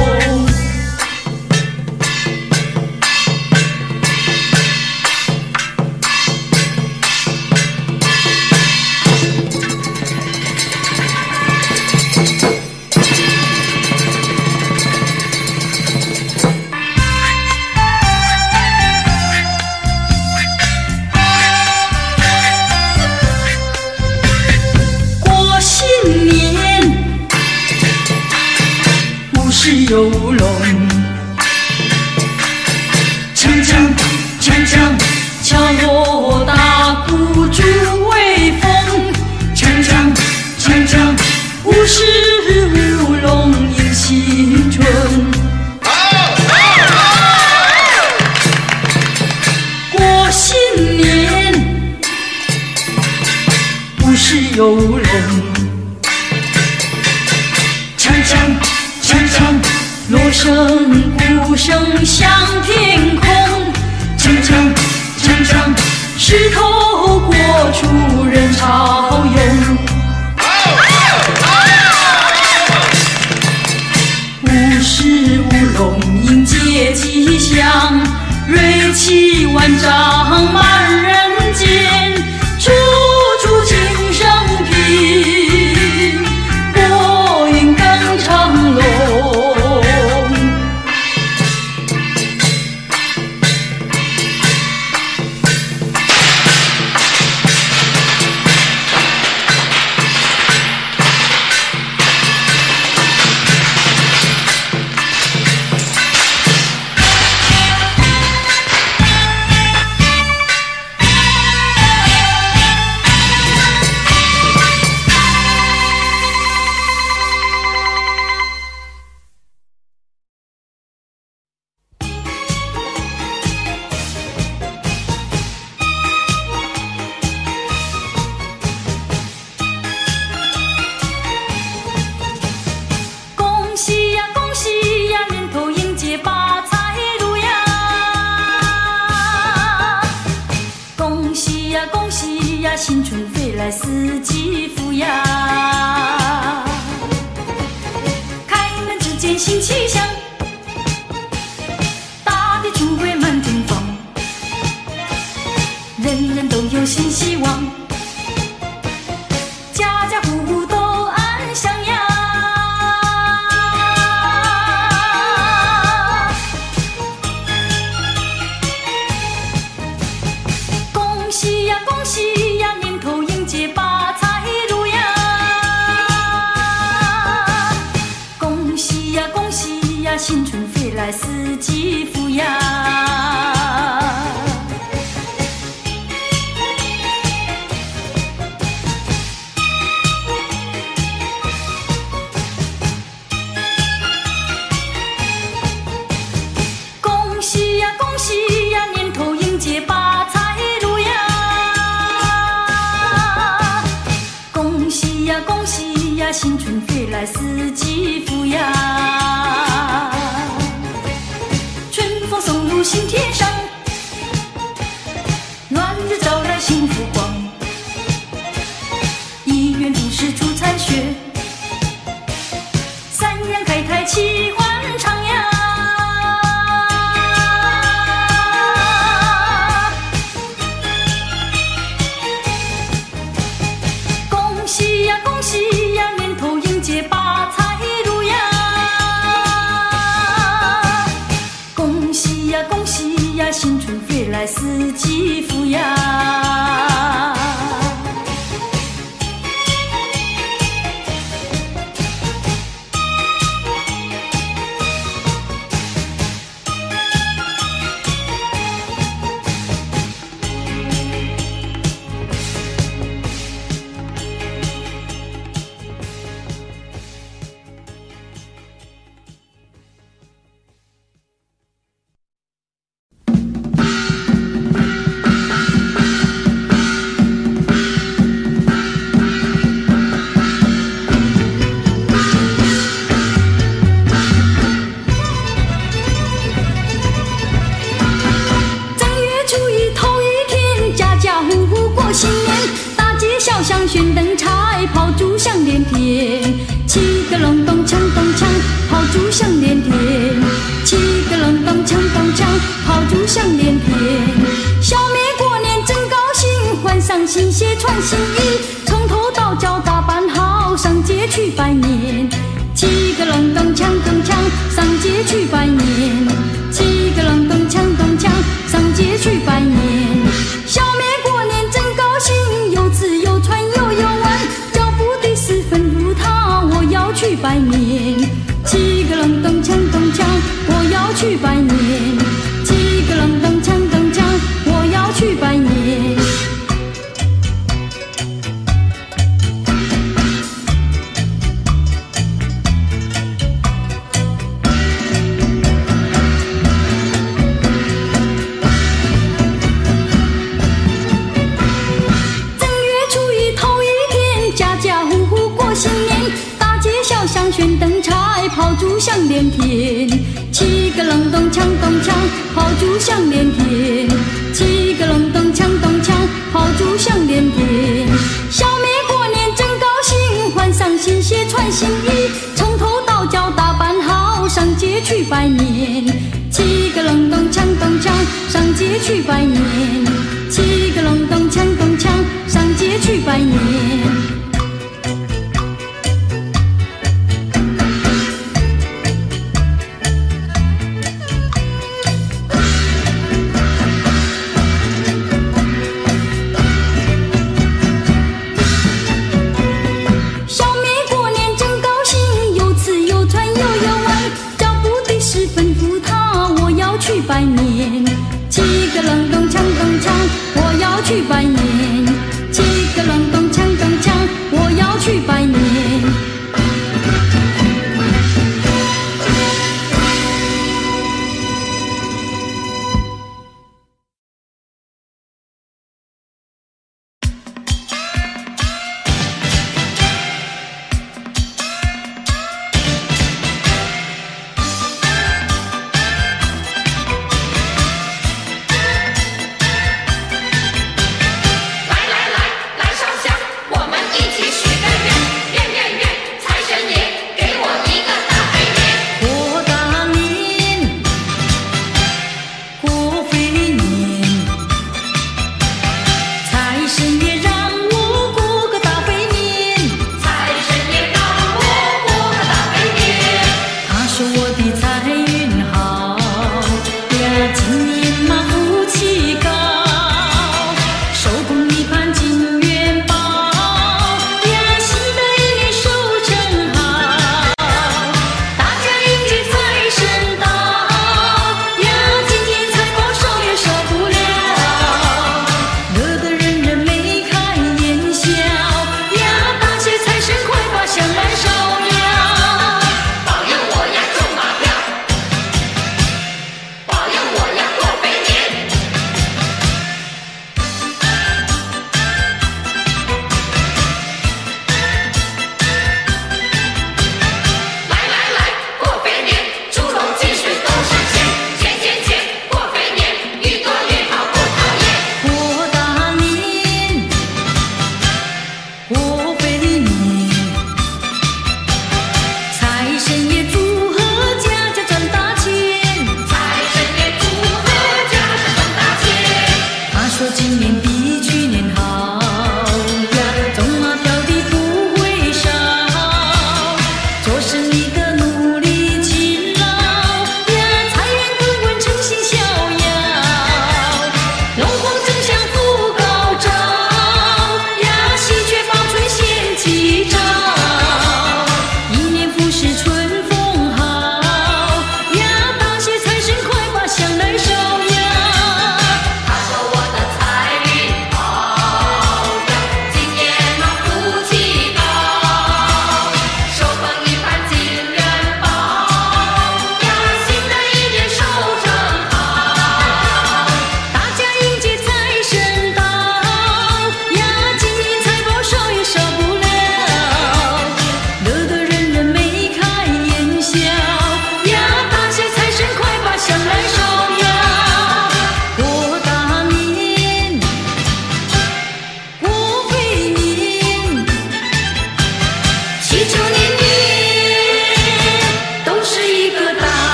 过新年，舞狮游龙，锵锵锵锵，敲锣打鼓助威风，锵锵锵锵，舞狮舞龙迎新春。过新年，舞狮游龙，锵锵锵锵，锣声鼓声响天空，锵锵锵锵，狮头过处人潮涌。舞狮舞龙迎接吉祥，锐气万丈满人间，处处庆生平，国运更长隆。 新春飞来四季福呀。开门之间新气象，大地出归满天放，人人都有新希望，家家户户都安详呀。恭喜呀恭喜呀，年头迎接把财路呀。恭喜呀恭喜呀，新春飞来四季福呀。恭喜呀恭喜呀，年头迎接把财路呀。恭喜呀恭喜呀，新春飞来四季福呀。春风送入新天上，暖日照来幸福光，一元复始出残雪，三元开泰气欢畅呀。恭喜呀恭喜呀，年头迎接把财路呀。恭喜呀恭喜呀，新春飞来四季福呀。新年，大街小巷悬灯彩，炮竹响连天，七个隆咚锵咚锵，炮竹响连天，七个隆咚锵咚锵，炮竹响连天。小妹过年真高兴，换上新鞋穿新衣，从头到脚打扮好，上街去拜年。七个隆咚锵咚锵，上街去拜年。七个隆咚锵咚锵，上街去拜年。小妹过年真高兴，有吃有穿有游玩，脚步的十分如他，我要去拜年。七个隆咚锵咚锵，我要去拜年。七个隆咚锵咚锵，我要去拜年。悬灯彩，炮竹响连天，七个隆咚锵咚锵，炮竹响连天，七个隆咚锵咚锵，炮竹响连天。小妹过年真高兴，换上新鞋穿新衣，从头到脚打扮好，上街去拜年。七个隆咚锵咚锵，上街去拜年。七个隆咚锵咚锵，上街去拜年。拜年，七个隆咚锵咚锵，我要去拜年。七个隆咚锵咚锵，我要去拜年。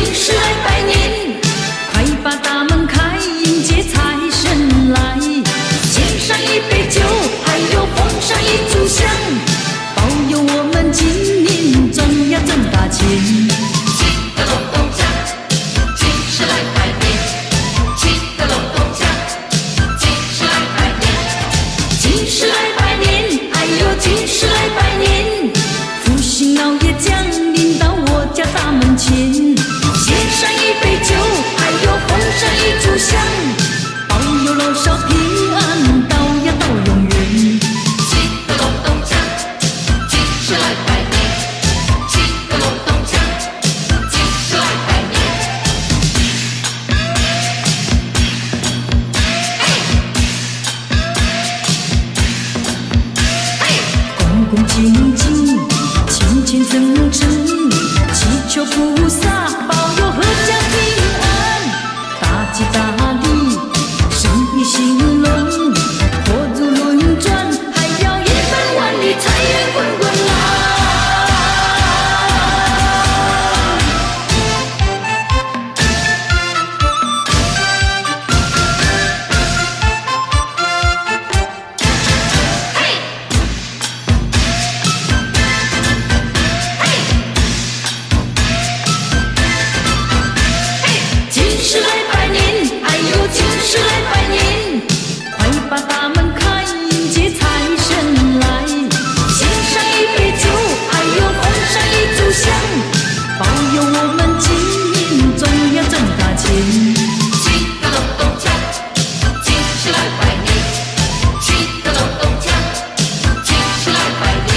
今时来拜年，快把大门开，迎接财神来。献上一杯酒，还有奉上一炷香，保佑我们今年赚呀赚大钱。 七个隆咚锵，今时来拜年。七个隆咚锵，今时来拜年。 今时来拜年，哎呦，今时来拜年，福星老爷降临到我家大门前，献上一杯酒，还有奉上一炷香，保佑老少平安到呀到永远。 七个隆咚锵，今时来拜年。七个隆咚锵，今时来拜年。 恭恭敬敬，虔虔诚诚，祈求菩萨保佑阖家平安，大吉大利，生意兴隆，火烛轮转，还要一番万里，财源滚滚来。今时来拜年，哎呦，今时来拜年，快把大门开，迎接财神来。献上一杯酒，还有奉上一炷香，保佑我们今年赚呀赚大钱。 七个隆咚锵，今时来拜年。七个隆咚锵，今时来拜年。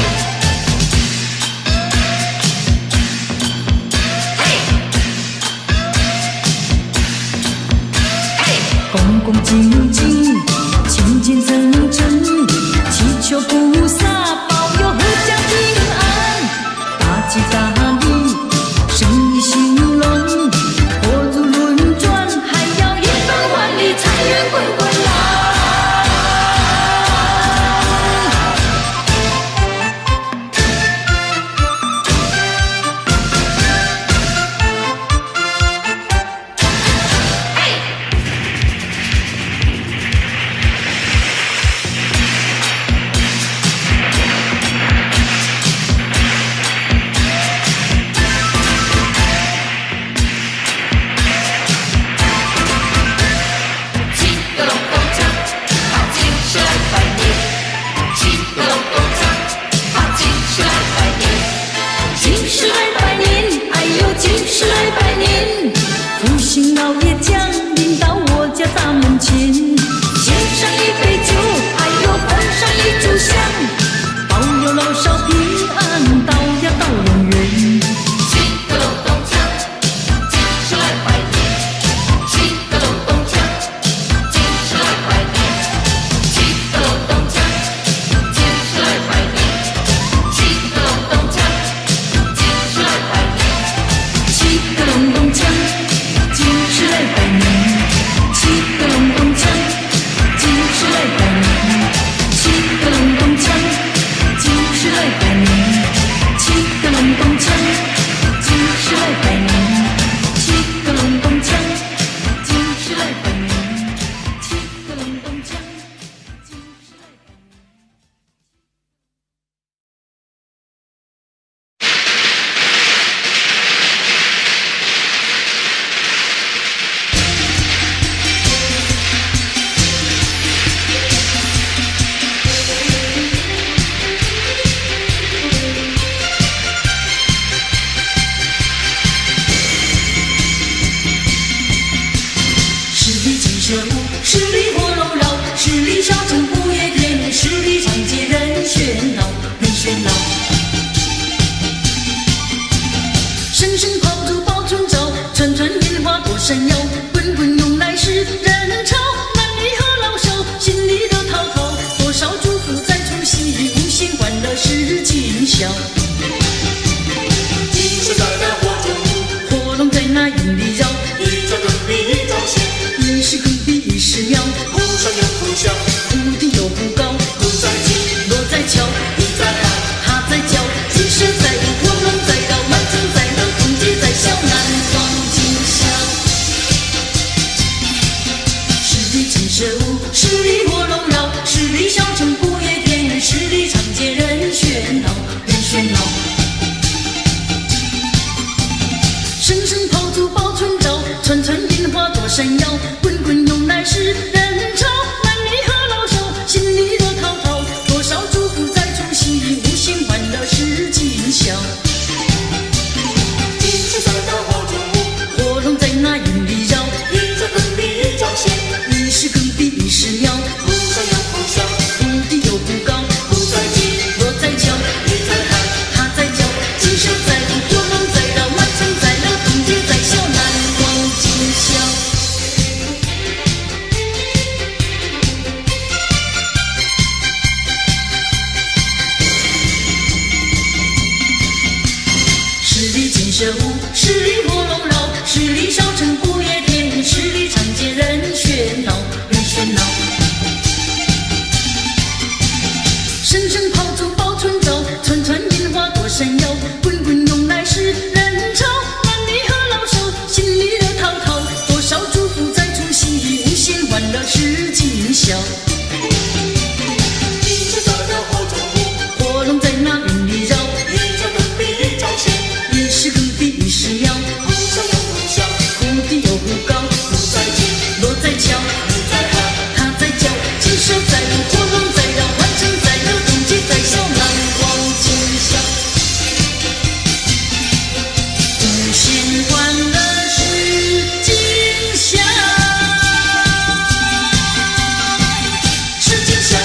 恭恭敬敬，虔虔诚诚，祈求菩萨保佑阖家平安，大吉大利，生意兴隆，火烛轮转，还要一番万里，财源滚滚来。 七个隆咚锵，把今时来拜年。七个隆咚锵，把今时来拜年。 今时来拜年，哎呦，今时来拜年，福星老爷降临到我家大门前，献上一杯酒，还有奉上一炷香，保佑老少平安到呀到永远。 七个隆咚锵，今时来拜年。七个隆咚锵，今时来拜年。七个隆咚锵，今时来拜年。七个隆咚锵，今时来拜年。 七个隆咚锵，今时来拜年。七个隆咚锵，今时来拜年。七个隆咚锵，今时来拜年。七个隆咚锵，今时来拜年。七个隆咚锵，今时来拜年。七个隆咚锵，今时来拜年。十里金蛇舞，十里火龙绕，十里沙城不夜天，十里长街人喧闹，人喧闹。声声炮竹报春朝，串串烟花过山腰，滚滚涌来是人潮，男女和老少心里热滔滔，多少祝福在除夕，无限欢乐是今宵。 金蛇在那火中舞， 火龙在那云里绕， 一招更比一招险。 一时更比一时妙， 忽上又忽下， 忽低又忽高， 不在近， 落在桥， 你在喊， 他在叫，金蛇在舞，火龙在绕，满城在乐，风节在笑，南方节。 山摇，滚滚涌来是人潮，男女和老少心里都滔滔，多少祝福在除夕，无限欢乐是今宵。 一起走到火中舞， 火龙在那云里绕， 一着更比一着闲， 一时更比一时妙， 不上又不下， 不低又不高， 不在急， 落在脚， 你在喊， 他在叫，金蛇在舞，火龙在绕，满城在乐，童姐在笑，难忘今宵。十里金蛇舞，十里火龙绕，十里小城不夜天，十里长街人喧闹，人喧闹。声声炮竹报春早，串串烟花过山腰，滚滚涌来是人潮，男女和老少心里热滔滔，多少祝福在除夕，无限欢乐是今宵。 一起走到火中舞， 火龙在那云里绕， 一着更比一着闲， 一时更比一时妙， 不上又不下， 不低又不高， 不在急， 落在脚， 你在喊， 他在叫，金蛇在舞，火龙在绕，满城在乐，童姐在笑，难忘今宵。无限欢乐是今宵，是今宵。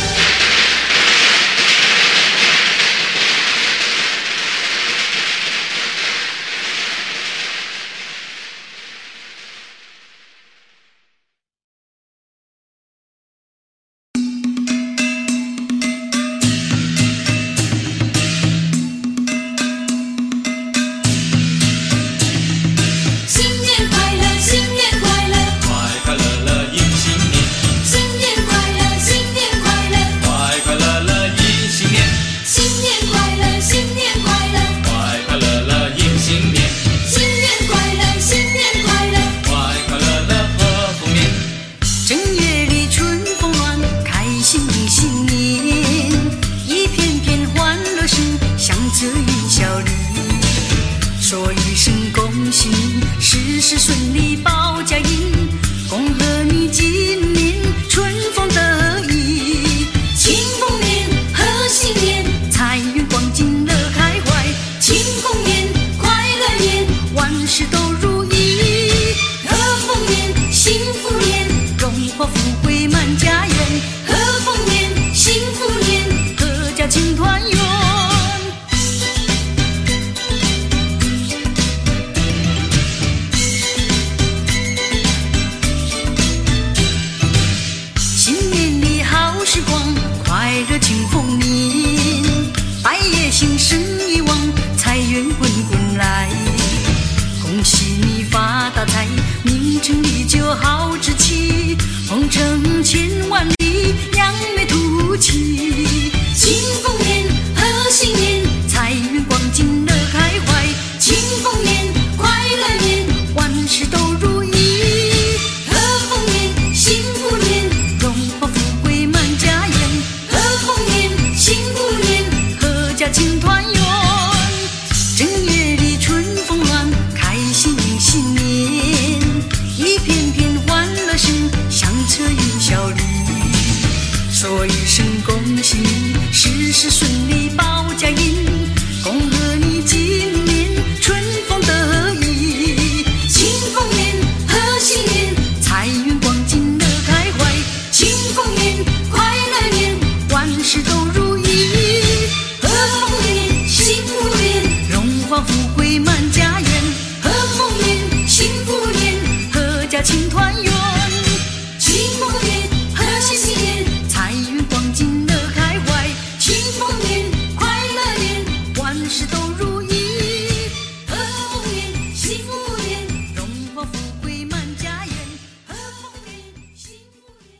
新年快乐，新年快乐， 快快乐乐迎新年， 新年快乐，新年快乐， 快快乐乐迎新年， 新年快乐，新年快乐， 快快乐乐迎新年， 新年快乐，新年快乐。 快快乐乐贺丰年。 正月里春风暖，开心迎新年，一片片欢乐声响彻云霄里。说一声恭喜你，事事顺利报佳音，恭贺你今年春风得意， 庆丰年，贺新年， 财运广进乐开怀， 庆丰年，快乐年， 万事都如意， 贺丰年，幸福年， 荣华富贵满家园， 贺丰年，幸福年。 阖家庆团圆。新年里好时光，快乐庆丰年，百业兴生意旺，财源滚滚来。恭喜你发大财，名成利就好志气，鹏程千万里，扬眉吐气。 庆丰年，贺新年， 财运广进乐开怀， 庆丰年，快乐年， 万事都如意， 贺丰年，幸福年， 荣华富贵满家园， 贺丰年，幸福年。 阖家庆团圆。正月里春风暖，开心迎新年，一片片欢乐声响彻云霄里。说一声恭喜你，事事顺利报佳音，恭贺你今年春风得意， 庆丰年，贺新年， 财运广进乐开怀， 庆丰年，快乐年， 万事都如意， 贺丰年，幸福年， 荣华富贵满家园， 贺丰年，幸福年， 阖家庆团圆。 庆丰年，贺新年， 财运广进乐开怀， 庆丰年，快乐年， 万事都如意， 贺丰年，幸福年， 荣华富贵满家园， 贺丰年，幸福年。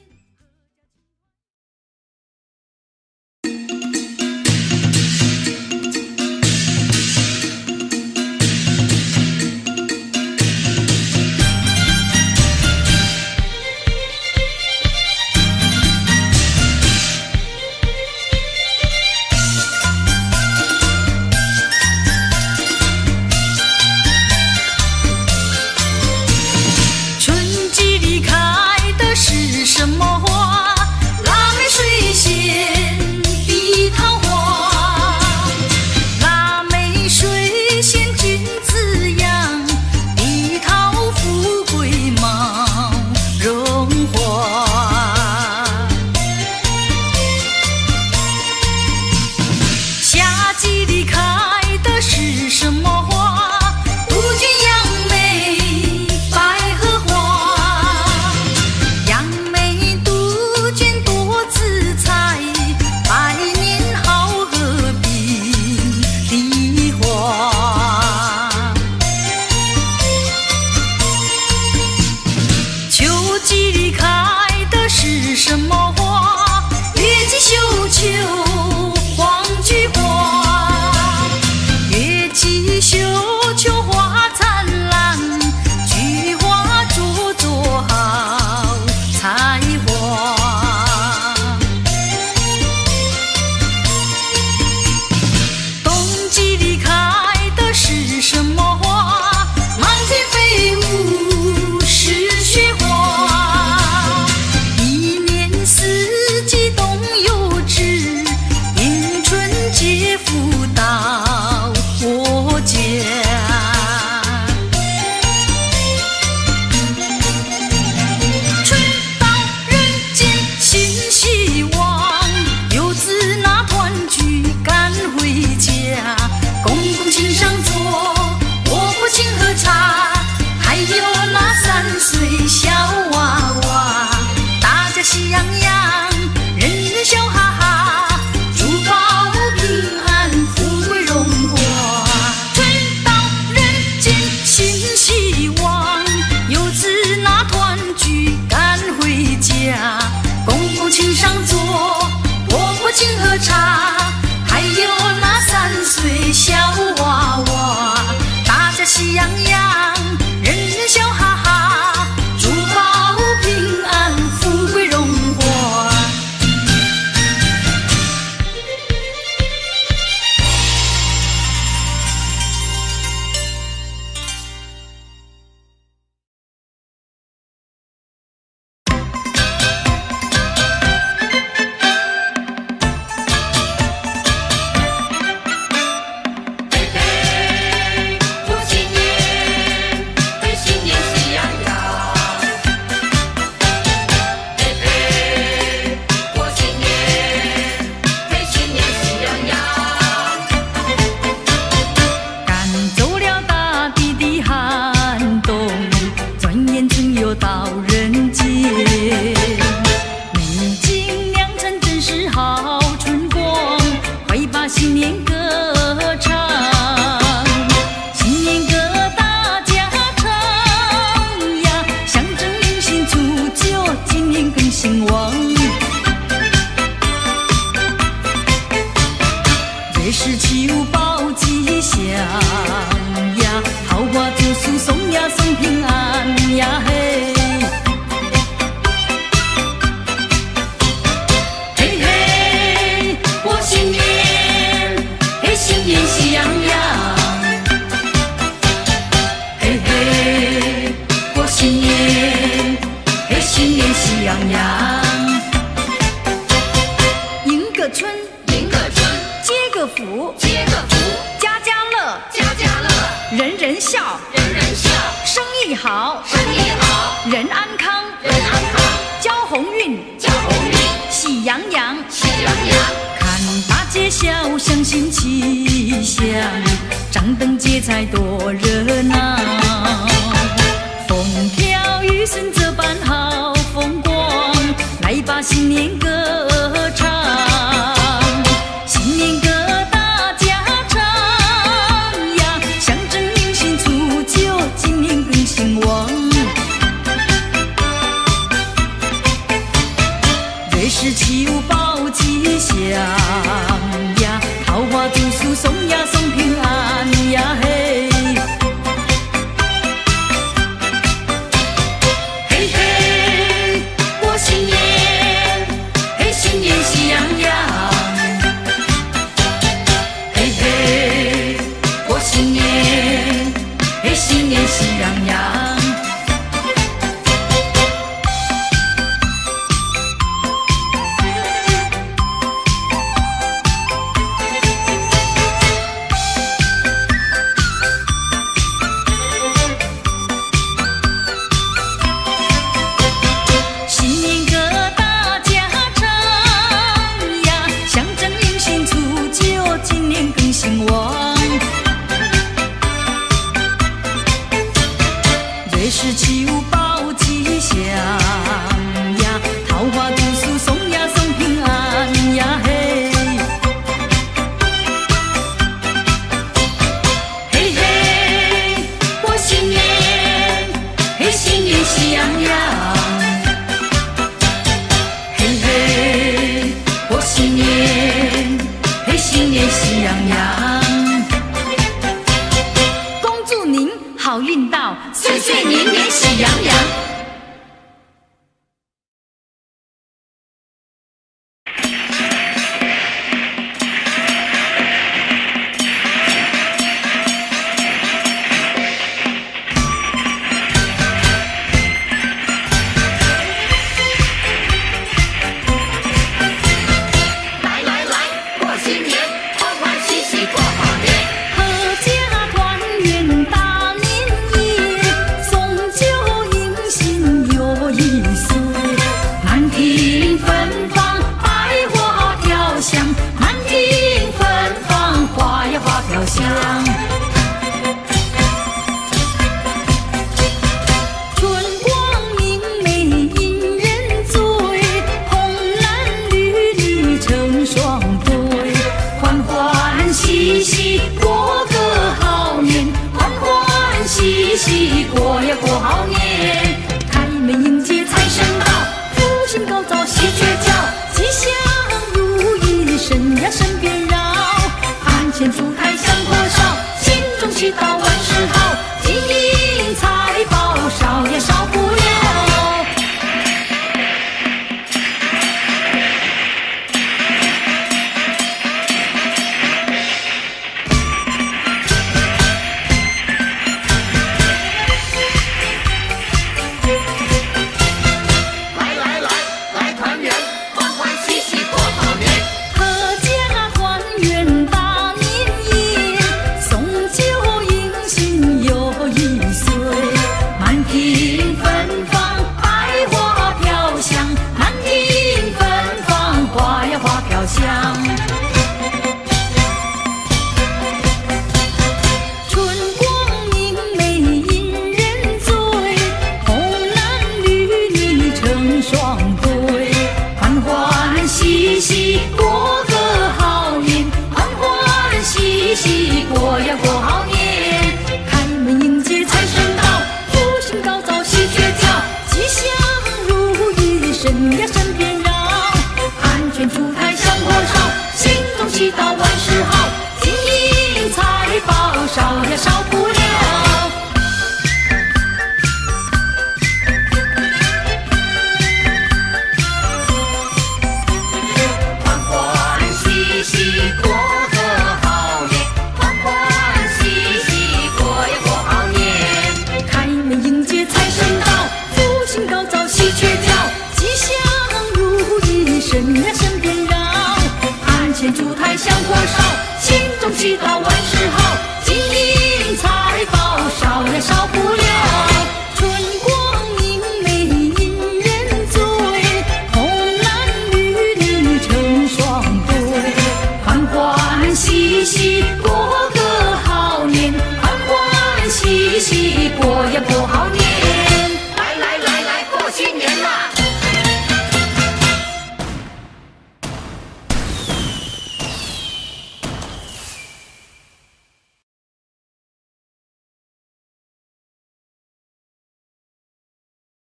笑， 人人笑， 生意好， 生意好， 人安康， 人安康， 交鸿运， 交鸿运， 喜洋洋， 喜洋洋， 看大街小巷欣气象，张灯结彩多热闹，风调雨顺这般好风光，来把新年歌唱，新年歌大家唱呀，象征迎新除旧，今年更兴旺。越是起舞报吉祥呀，桃花祝福送呀送平安呀嘿，嘿嘿过新年，嘿新年喜洋洋，嘿嘿过新年，嘿新年喜洋洋。越是起舞报吉祥呀，桃花祝福送呀送平安呀嘿，嘿嘿过新年，嘿新年喜洋洋，嘿嘿过新年，嘿新年喜洋洋。恭祝您好运到，岁岁年年喜洋洋。 来来来，过新年，欢欢喜喜过好年。 阖家团圆大年夜，送酒迎新又一岁。满庭芬芳，百花飘香；满庭芬芳，花呀花飘香。春光明媚引人醉，红男绿女成双对，欢欢喜喜过个好年，欢欢喜喜过呀过好年。开门迎接财神到，福星高照喜鹊叫，吉祥如意身呀身边绕，案前烛台香火烧，心中祈祷万事好，金银财宝少也少不了。 来来来，来团圆，欢欢喜喜过好年。 阖家团圆大年夜，送酒迎新又一岁。满庭芬芳，百花飘香；满庭芬芳，花呀花飘香。春光明媚引人醉，红男绿女成双对，欢欢喜喜过个好年，欢欢喜喜过呀过好年。开门迎接财神到，福星高照喜鹊叫，吉祥如意身呀身边绕，安全烛台香火烧，心中祈祷万事好，金银财宝少呀少不了。 欢欢喜喜过个好年，欢欢喜喜喜，过呀过好年。